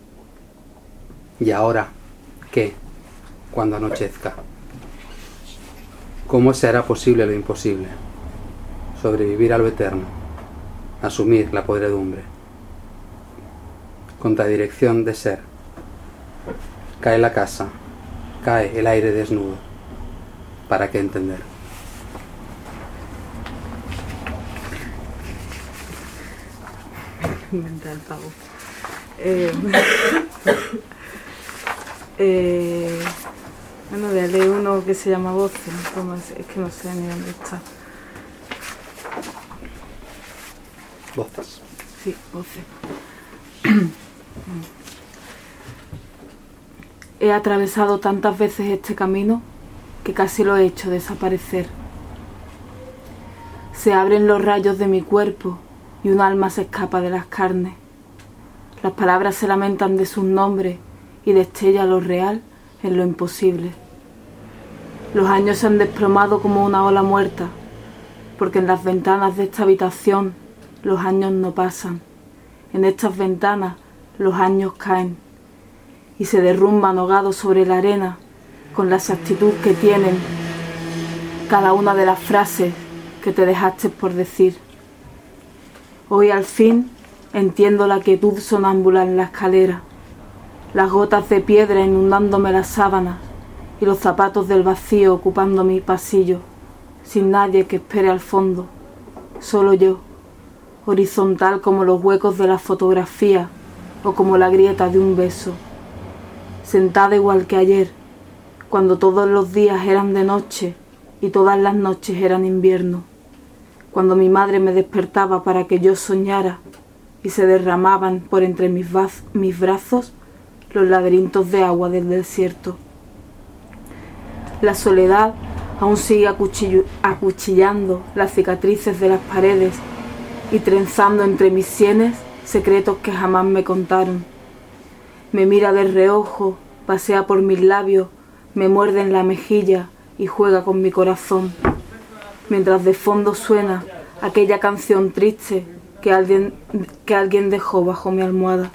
Speaker 2: ¿Y ahora qué? Cuando anochezca. ¿Cómo se hará posible lo imposible? Sobrevivir a lo eterno. Asumir la podredumbre. Contradirección de ser. Cae la casa. Cae el aire desnudo. ¿Para qué entender?
Speaker 3: Inventar el pavo. Eh, eh, bueno, voy a leer uno que se llama Voces. Es que no sé ni dónde está.
Speaker 2: Voces.
Speaker 3: Sí, Voces. He atravesado tantas veces este camino que casi lo he hecho desaparecer. Se abren los rayos de mi cuerpo y un alma se escapa de las carnes. Las palabras se lamentan de sus nombres y destella lo real en lo imposible. Los años se han desplomado como una ola muerta, porque en las ventanas de esta habitación los años no pasan. En estas ventanas los años caen. y se derrumban ahogados sobre la arena con la exactitud que tienen cada una de las frases que te dejaste por decir. Hoy al fin entiendo la quietud sonámbula en la escalera, las gotas de piedra inundándome las sábanas y los zapatos del vacío ocupando mi pasillo, sin nadie que espere al fondo, solo yo, horizontal como los huecos de la fotografía o como la grieta de un beso, sentada igual que ayer, cuando todos los días eran de noche y todas las noches eran invierno, cuando mi madre me despertaba para que yo soñara y se derramaban por entre mis, mis brazos los laberintos de agua del desierto. La soledad aún sigue acuchillando las cicatrices de las paredes y trenzando entre mis sienes secretos que jamás me contaron. Me mira de reojo, pasea por mis labios, me muerde en la mejilla y juega con mi corazón, mientras de fondo suena aquella canción triste que alguien, que alguien dejó bajo mi almohada.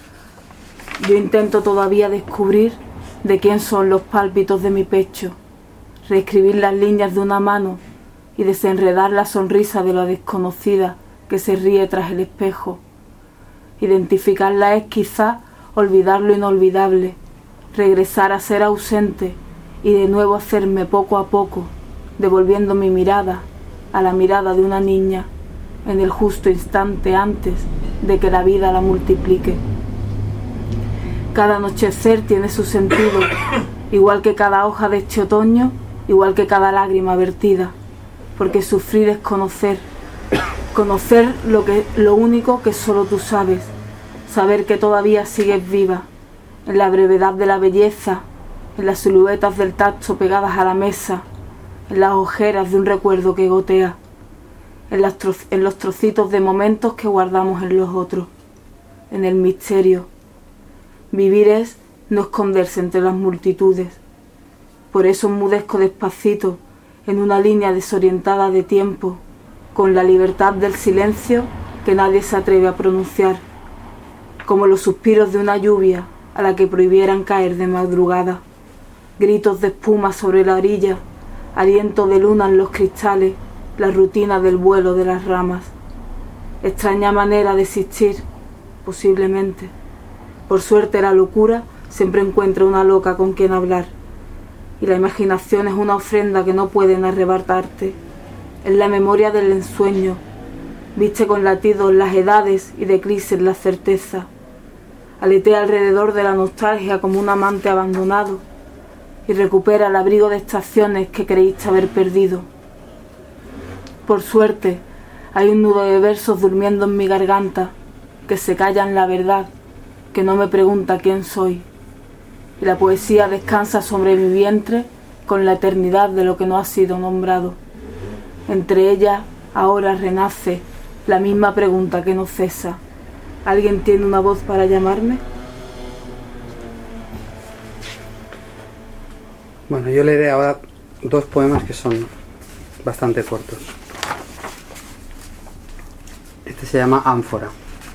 Speaker 3: Yo intento todavía descubrir de quién son los pálpitos de mi pecho, reescribir las líneas de una mano y desenredar la sonrisa de la desconocida que se ríe tras el espejo. Identificarla es quizá olvidar lo inolvidable, regresar a ser ausente y de nuevo hacerme poco a poco, devolviendo mi mirada a la mirada de una niña en el justo instante antes de que la vida la multiplique. Cada anochecer tiene su sentido, igual que cada hoja de este otoño, igual que cada lágrima vertida, porque sufrir es conocer, conocer lo que, lo único que solo tú sabes, saber que todavía sigues viva, en la brevedad de la belleza, en las siluetas del tacto pegadas a la mesa, en las ojeras de un recuerdo que gotea, en, las tro en los trocitos de momentos que guardamos en los otros, en el misterio. Vivir es no esconderse entre las multitudes. Por eso enmudezco despacito, en una línea desorientada de tiempo, con la libertad del silencio que nadie se atreve a pronunciar, como los suspiros de una lluvia a la que prohibieran caer de madrugada, gritos de espuma sobre la orilla, aliento de luna en los cristales, la rutina del vuelo de las ramas. Extraña manera de existir, posiblemente. Por suerte la locura siempre encuentra una loca con quien hablar, y la imaginación es una ofrenda que no pueden arrebatarte. Es la memoria del ensueño, viste con latidos las edades y de crisis la certeza. Aletea alrededor de la nostalgia como un amante abandonado y recupera el abrigo de estaciones que creíste haber perdido. Por suerte, hay un nudo de versos durmiendo en mi garganta que se callan la verdad, que no me pregunta quién soy, y la poesía descansa sobre mi vientre con la eternidad de lo que no ha sido nombrado. Entre ellas ahora renace la misma pregunta que no cesa. ¿Alguien tiene una voz para llamarme?
Speaker 2: Bueno, yo leeré ahora dos poemas que son bastante cortos. Este se llama Ánfora.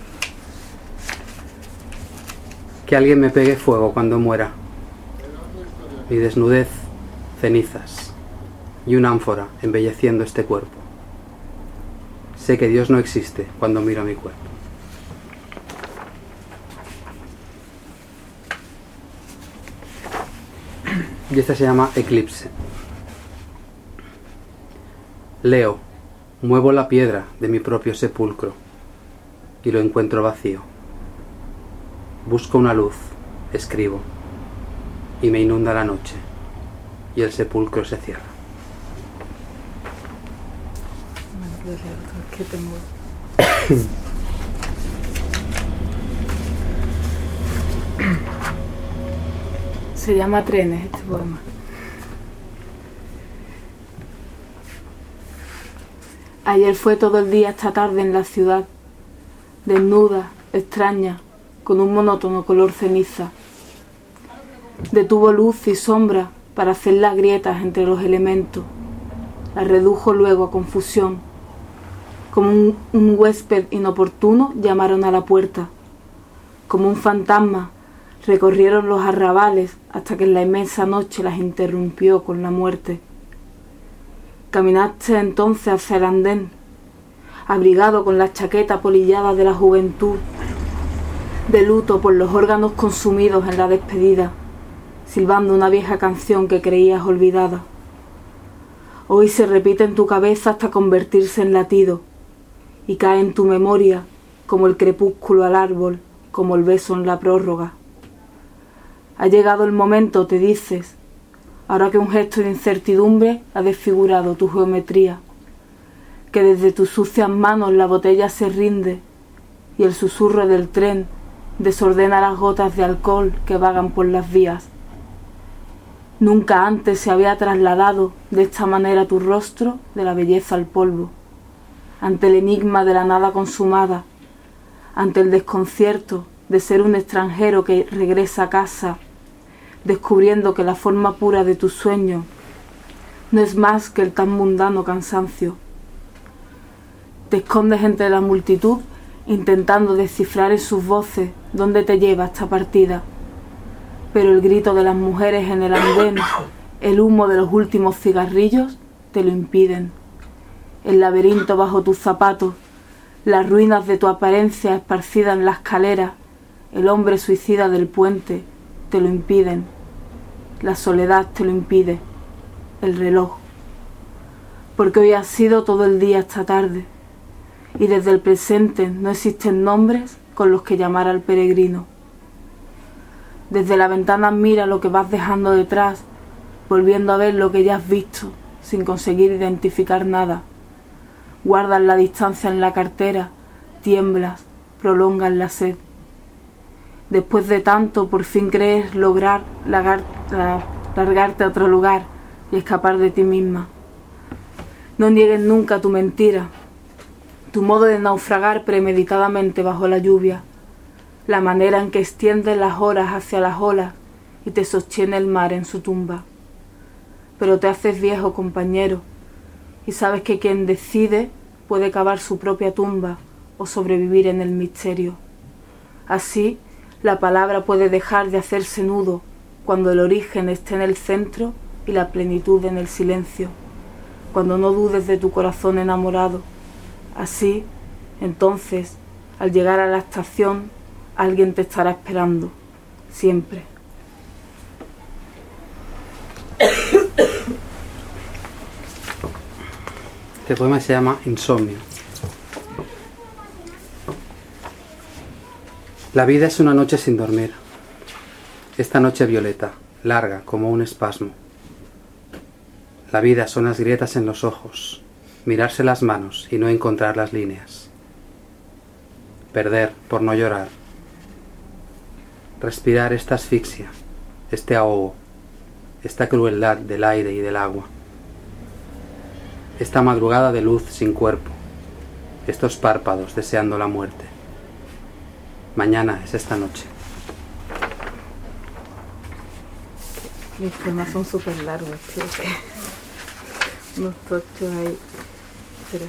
Speaker 2: Que alguien me pegue fuego cuando muera. Mi desnudez, cenizas y una ánfora embelleciendo este cuerpo. Sé que Dios no existe cuando miro a mi cuerpo. Y esta se llama Eclipse. Leo, muevo la piedra de mi propio sepulcro y lo encuentro vacío. Busco una luz, escribo, y me inunda la noche, y el sepulcro se cierra.
Speaker 3: ¿Qué tengo? Se llama Trenes este poema. Ayer fue todo el día esta tarde en la ciudad, desnuda, extraña, con un monótono color ceniza. Detuvo luz y sombra para hacer las grietas entre los elementos. La redujo luego a confusión. Como un, un huésped inoportuno llamaron a la puerta. Como un fantasma Recorrieron los arrabales hasta que en la inmensa noche las interrumpió con la muerte. Caminaste entonces hacia el andén, abrigado con la chaqueta polillada de la juventud, de luto por los órganos consumidos en la despedida, silbando una vieja canción que creías olvidada. Hoy se repite en tu cabeza hasta convertirse en latido, y cae en tu memoria como el crepúsculo al árbol, como el beso en la prórroga. Ha llegado el momento, te dices, ahora que un gesto de incertidumbre ha desfigurado tu geometría, que desde tus sucias manos la botella se rinde y el susurro del tren desordena las gotas de alcohol que vagan por las vías. Nunca antes se había trasladado de esta manera tu rostro de la belleza al polvo, ante el enigma de la nada consumada, ante el desconcierto de ser un extranjero que regresa a casa, descubriendo que la forma pura de tu sueño no es más que el tan mundano cansancio. Te escondes entre la multitud intentando descifrar en sus voces dónde te lleva esta partida, pero el grito de las mujeres en el andén, el humo de los últimos cigarrillos te lo impiden. El laberinto bajo tus zapatos, las ruinas de tu apariencia esparcida en la escalera, el hombre suicida del puente te lo impiden, la soledad te lo impide, el reloj. Porque hoy ha sido todo el día esta tarde, y desde el presente no existen nombres con los que llamar al peregrino. Desde la ventana mira lo que vas dejando detrás, volviendo a ver lo que ya has visto, sin conseguir identificar nada. Guardas la distancia en la cartera, tiemblas, prolongas la sed. Después de tanto, por fin crees lograr lagar, la, largarte a otro lugar y escapar de ti misma. No niegues nunca tu mentira, tu modo de naufragar premeditadamente bajo la lluvia, la manera en que extiendes las horas hacia las olas y te sostiene el mar en su tumba. Pero te haces viejo, compañero, y sabes que quien decide puede cavar su propia tumba o sobrevivir en el misterio. Así, la palabra puede dejar de hacerse nudo cuando el origen esté en el centro y la plenitud en el silencio, cuando no dudes de tu corazón enamorado. Así, entonces, al llegar a la estación, alguien te estará esperando, siempre.
Speaker 2: Este poema se llama Insomnio. La vida es una noche sin dormir. Esta noche violeta, larga como un espasmo. La vida son las grietas en los ojos, mirarse las manos y no encontrar las líneas. Perder por no llorar. Respirar esta asfixia, este ahogo, esta crueldad del aire y del agua. Esta madrugada de luz sin cuerpo, estos párpados deseando la muerte. Mañana es esta noche.
Speaker 3: Mis poemas son súper largos, tío. Unos tochos ahí. Espera.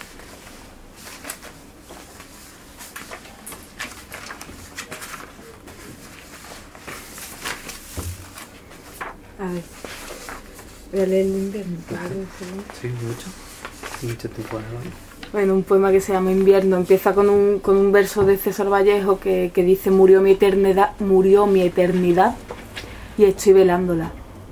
Speaker 3: A ver. Voy a leer el invierno.
Speaker 2: Sí, mucho. Mucho tiempo.
Speaker 3: Bueno, un poema que se llama Invierno. Empieza con un, con un verso de César Vallejo que, que dice: murió mi eternidad, murió mi eternidad y estoy velándola.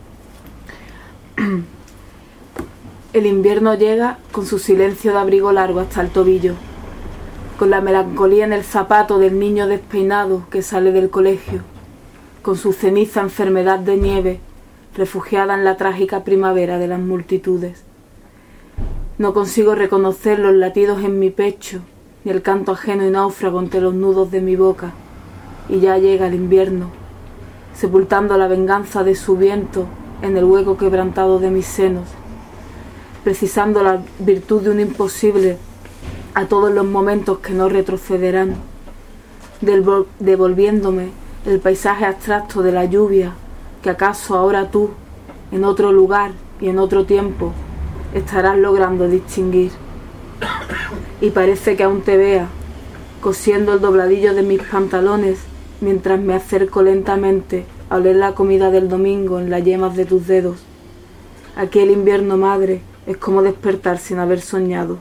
Speaker 3: El invierno llega con su silencio de abrigo largo hasta el tobillo, con la melancolía en el zapato del niño despeinado que sale del colegio, con su ceniza enfermedad de nieve, refugiada en la trágica primavera de las multitudes. No consigo reconocer los latidos en mi pecho, ni el canto ajeno y náufrago entre los nudos de mi boca, y ya llega el invierno, sepultando la venganza de su viento en el hueco quebrantado de mis senos, precisando la virtud de un imposible a todos los momentos que no retrocederán, devolviéndome el paisaje abstracto de la lluvia que acaso ahora tú, en otro lugar y en otro tiempo, estarás logrando distinguir. Y parece que aún te vea, cosiendo el dobladillo de mis pantalones mientras me acerco lentamente a oler la comida del domingo en las yemas de tus dedos. Aquel invierno, madre, es como despertar sin haber soñado.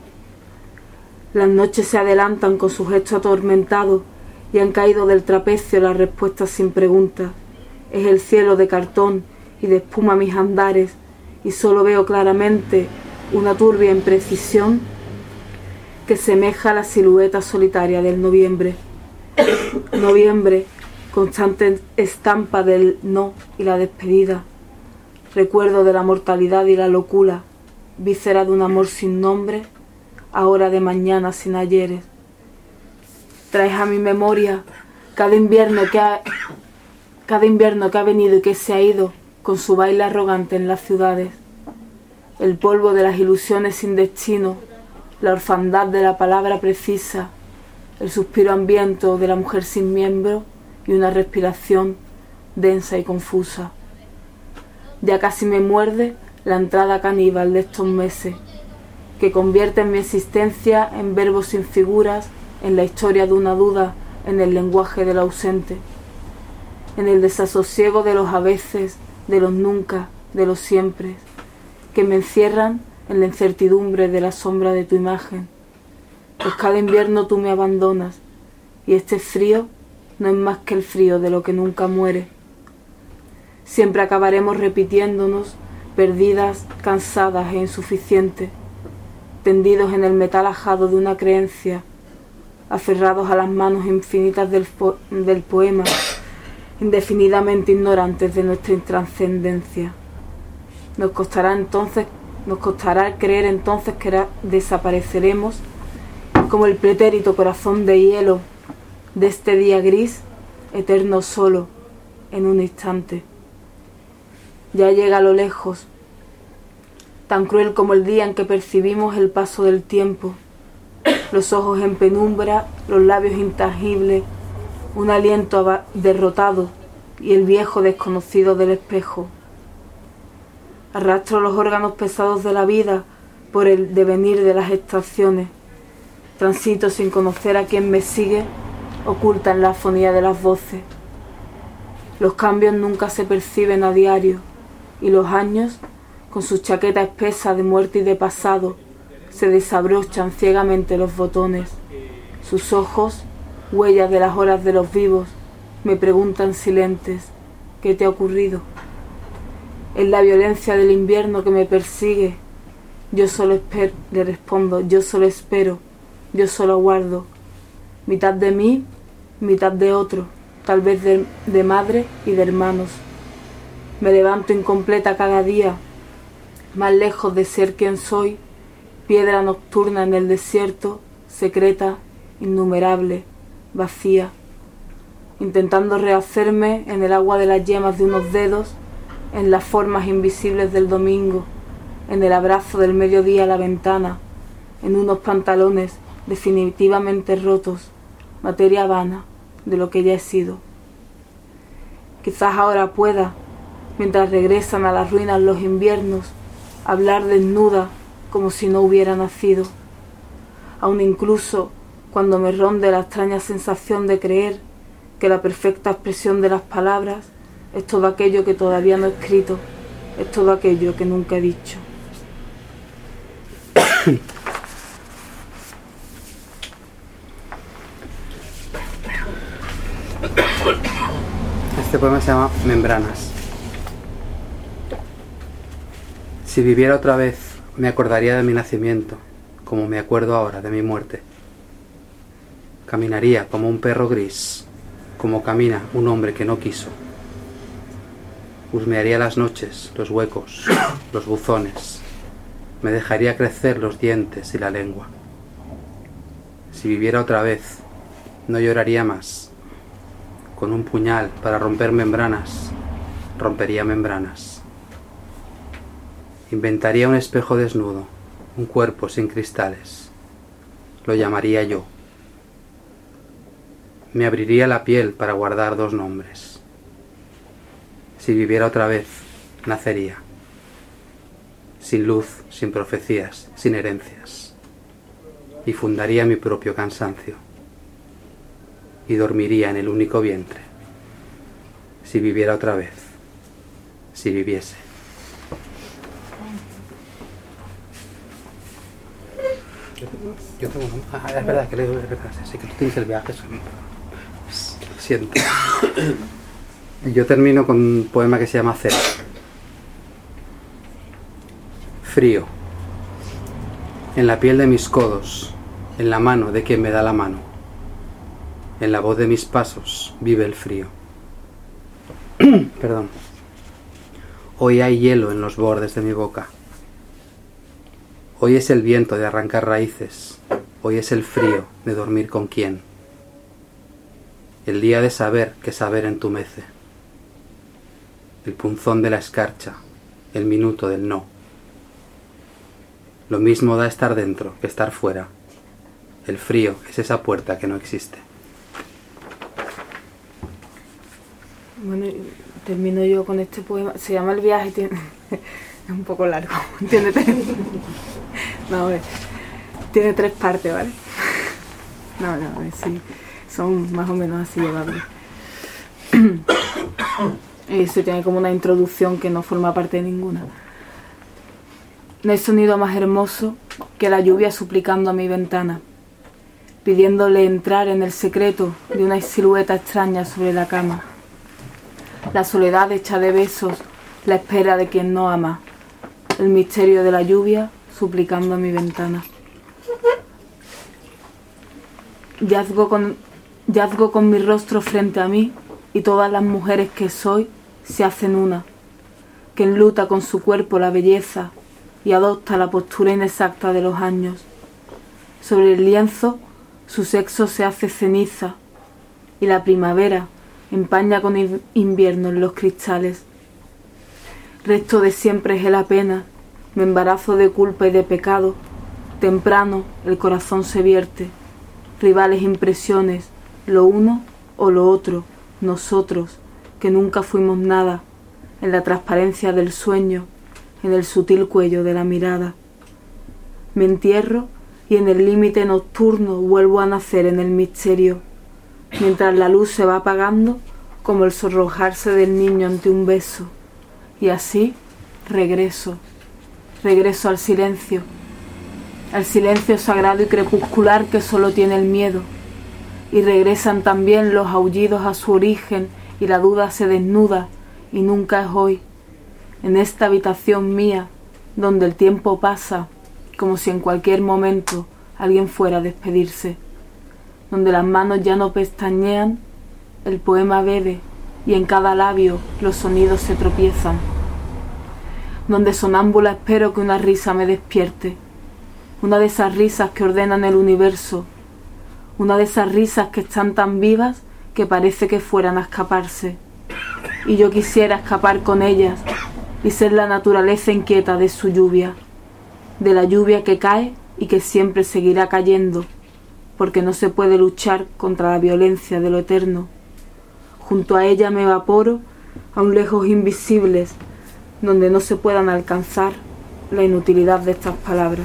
Speaker 3: Las noches se adelantan con su gesto atormentado y han caído del trapecio las respuestas sin preguntas. Es el cielo de cartón y de espuma mis andares, y solo veo claramente una turbia imprecisión que semeja a la silueta solitaria del noviembre. Noviembre, constante estampa del no y la despedida, recuerdo de la mortalidad y la locura, víscera de un amor sin nombre, ahora de mañana sin ayeres. Traes a mi memoria cada invierno que ha, cada invierno que ha venido y que se ha ido con su baile arrogante en las ciudades, el polvo de las ilusiones sin destino, la orfandad de la palabra precisa, el suspiro hambriento de la mujer sin miembro y una respiración densa y confusa. Ya casi me muerde la entrada caníbal de estos meses, que convierte mi existencia en verbos sin figuras, en la historia de una duda, en el lenguaje del ausente, en el desasosiego de los a veces, de los nunca, de los siempre, que me encierran en la incertidumbre de la sombra de tu imagen. Pues cada invierno tú me abandonas, y este frío no es más que el frío de lo que nunca muere. Siempre acabaremos repitiéndonos, perdidas, cansadas e insuficientes, tendidos en el metal ajado de una creencia, aferrados a las manos infinitas del, po del poema, indefinidamente ignorantes de nuestra intrascendencia. Nos costará entonces, nos costará creer entonces que desapareceremos como el pretérito corazón de hielo de este día gris, eterno solo, en un instante. Ya llega a lo lejos, tan cruel como el día en que percibimos el paso del tiempo, los ojos en penumbra, los labios intangibles, un aliento derrotado y el viejo desconocido del espejo. Arrastro los órganos pesados de la vida por el devenir de las estaciones. Transito sin conocer a quien me sigue, oculta en la afonía de las voces. Los cambios nunca se perciben a diario, y los años, con su chaqueta espesa de muerte y de pasado, se desabrochan ciegamente los botones. Sus ojos, huellas de las horas de los vivos, me preguntan silentes, ¿qué te ha ocurrido? Es la violencia del invierno que me persigue. Yo solo espero, le respondo, yo solo espero, yo solo aguardo. Mitad de mí, mitad de otro, tal vez de, de madre y de hermanos. Me levanto incompleta cada día, más lejos de ser quien soy, piedra nocturna en el desierto, secreta, innumerable, vacía, intentando rehacerme en el agua de las yemas de unos dedos, en las formas invisibles del domingo, en el abrazo del mediodía a la ventana, en unos pantalones definitivamente rotos, materia vana de lo que ya he sido. Quizás ahora pueda, mientras regresan a las ruinas los inviernos, hablar desnuda como si no hubiera nacido, aun incluso cuando me ronde la extraña sensación de creer que la perfecta expresión de las palabras es todo aquello que todavía no he escrito, es todo aquello que nunca he dicho.
Speaker 2: Este poema se llama Membranas. Si viviera otra vez, me acordaría de mi nacimiento, como me acuerdo ahora de mi muerte. Caminaría como un perro gris, como camina un hombre que no quiso. Husmearía las noches, los huecos, los buzones. Me dejaría crecer los dientes y la lengua. Si viviera otra vez, no lloraría más. Con un puñal para romper membranas, rompería membranas. Inventaría un espejo desnudo, un cuerpo sin cristales. Lo llamaría yo. Me abriría la piel para guardar dos nombres. Si viviera otra vez, nacería. Sin luz, sin profecías, sin herencias. Y fundaría mi propio cansancio. Y dormiría en el único vientre si viviera otra vez, si viviese. Yo tengo uno. Ah, es verdad que leo, es verdad, sí, que tú tienes el viaje. Eso. Siento. Yo termino con un poema que se llama Cero. Frío. En la piel de mis codos, en la mano de quien me da la mano, en la voz de mis pasos vive el frío. Perdón. Hoy hay hielo en los bordes de mi boca. Hoy es el viento de arrancar raíces. Hoy es el frío de dormir con quién. El día de saber que saber entumece. El punzón de la escarcha. El minuto del no. Lo mismo da estar dentro que estar fuera. El frío es esa puerta que no existe.
Speaker 3: Bueno, termino yo con este poema. Se llama El viaje. Tiene... es un poco largo. Tiene tres... no, a ver. Tiene tres partes, ¿vale? No, no, a ver si son más o menos así llevables. Eso tiene como una introducción que no forma parte de ninguna. No hay sonido más hermoso que la lluvia suplicando a mi ventana, pidiéndole entrar en el secreto de una silueta extraña sobre la cama. La soledad hecha de besos, la espera de quien no ama, el misterio de la lluvia suplicando a mi ventana. Yazgo con, yazgo con mi rostro frente a mí y todas las mujeres que soy se hacen una, que enluta con su cuerpo la belleza y adopta la postura inexacta de los años. Sobre el lienzo su sexo se hace ceniza y la primavera empaña con invierno en los cristales. Resto de siempre es la pena, me embarazo de culpa y de pecado, temprano el corazón se vierte, rivales impresiones, lo uno o lo otro, nosotros, que nunca fuimos nada, en la transparencia del sueño, en el sutil cuello de la mirada. Me entierro y en el límite nocturno vuelvo a nacer en el misterio, mientras la luz se va apagando como el sonrojarse del niño ante un beso. Y así regreso, regreso al silencio, al silencio sagrado y crepuscular que solo tiene el miedo. Y regresan también los aullidos a su origen y la duda se desnuda y nunca es hoy. En esta habitación mía, donde el tiempo pasa como si en cualquier momento alguien fuera a despedirse, donde las manos ya no pestañean, el poema bebe y en cada labio los sonidos se tropiezan, donde sonámbula espero que una risa me despierte, una de esas risas que ordenan el universo, una de esas risas que están tan vivas que parece que fueran a escaparse, y yo quisiera escapar con ellas y ser la naturaleza inquieta de su lluvia, de la lluvia que cae y que siempre seguirá cayendo, porque no se puede luchar contra la violencia de lo eterno. Junto a ella me evaporo a un lejos invisibles, donde no se puedan alcanzar la inutilidad de estas palabras.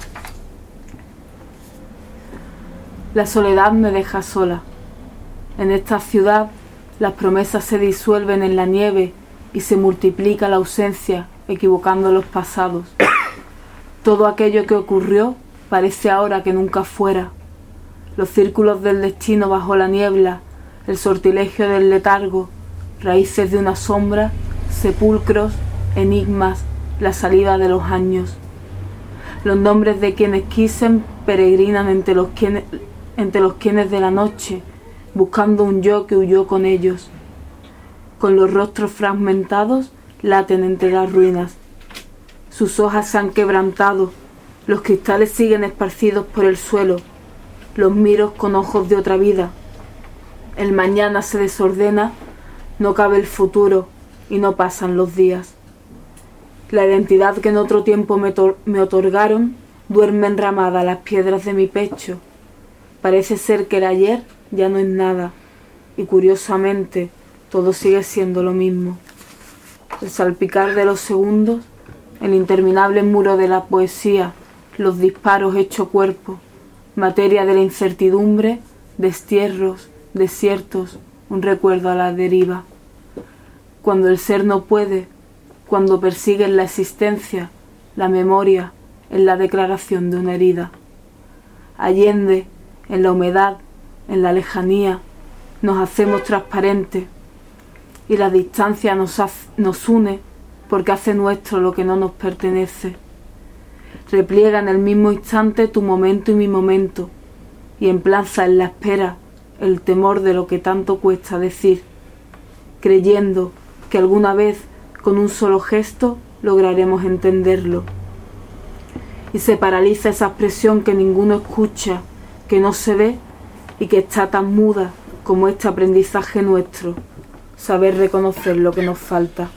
Speaker 3: La soledad me deja sola. En esta ciudad las promesas se disuelven en la nieve y se multiplica la ausencia, equivocando los pasados. Todo aquello que ocurrió parece ahora que nunca fuera. Los círculos del destino bajo la niebla, el sortilegio del letargo, raíces de una sombra, sepulcros, enigmas, la salida de los años. Los nombres de quienes quisen peregrinan entre los quienes, entre los quienes de la noche, buscando un yo que huyó con ellos. Con los rostros fragmentados laten entre las ruinas. Sus hojas se han quebrantado, los cristales siguen esparcidos por el suelo. Los miro con ojos de otra vida. El mañana se desordena, no cabe el futuro y no pasan los días. La identidad que en otro tiempo me, me otorgaron duerme enramada a las piedras de mi pecho. Parece ser que el ayer ya no es nada y curiosamente todo sigue siendo lo mismo. El salpicar de los segundos, el interminable muro de la poesía, los disparos hecho cuerpo, materia de la incertidumbre, destierros, desiertos, un recuerdo a la deriva. cuando el ser no puede, cuando persigue en la existencia, la memoria, en la declaración de una herida. Allende, en la humedad, en la lejanía, nos hacemos transparentes y la distancia nos, hace, nos une porque hace nuestro lo que no nos pertenece. Repliega en el mismo instante tu momento y mi momento y emplaza en la espera el temor de lo que tanto cuesta decir, creyendo que alguna vez con un solo gesto lograremos entenderlo. Y se paraliza esa expresión que ninguno escucha, que no se ve y que está tan muda como este aprendizaje nuestro, saber reconocer lo que nos falta.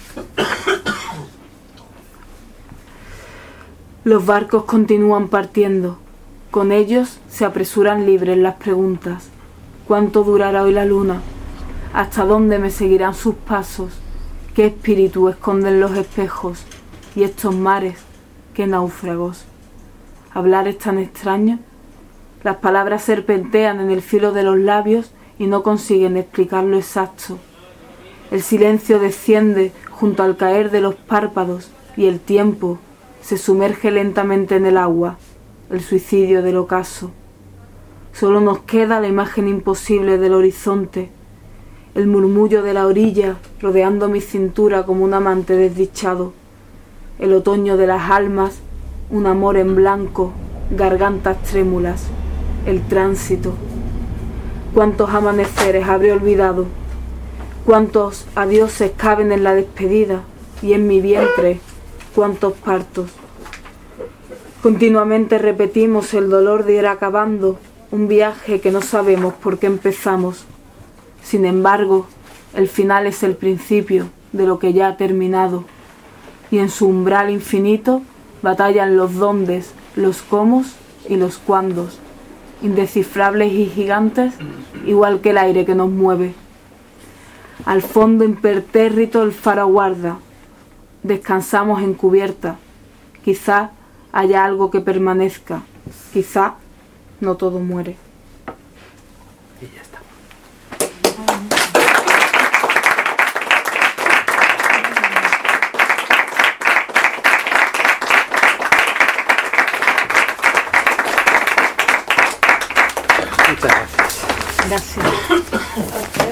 Speaker 3: Los barcos continúan partiendo, con ellos se apresuran libres las preguntas. ¿Cuánto durará hoy la luna? ¿Hasta dónde me seguirán sus pasos? ¿Qué espíritu esconden los espejos? Y estos mares, qué náufragos. ¿Hablar es tan extraño? Las palabras serpentean en el filo de los labios y no consiguen explicar lo exacto. El silencio desciende junto al caer de los párpados y el tiempo se sumerge lentamente en el agua, el suicidio del ocaso. Solo nos queda la imagen imposible del horizonte, el murmullo de la orilla rodeando mi cintura como un amante desdichado, el otoño de las almas, un amor en blanco, gargantas trémulas, el tránsito. Cuántos amaneceres habré olvidado, cuántos adioses caben en la despedida y en mi vientre cuántos partos. Continuamente repetimos el dolor de ir acabando un viaje que no sabemos por qué empezamos. Sin embargo, el final es el principio de lo que ya ha terminado, y en su umbral infinito batallan los dóndes, los cómo y los cuándos, indescifrables y gigantes, igual que el aire que nos mueve. Al fondo impertérrito el faro aguarda. Descansamos en cubierta. Quizá haya algo que permanezca. Quizá no todo muere.
Speaker 2: Y ya está. Muchas gracias.
Speaker 3: Gracias.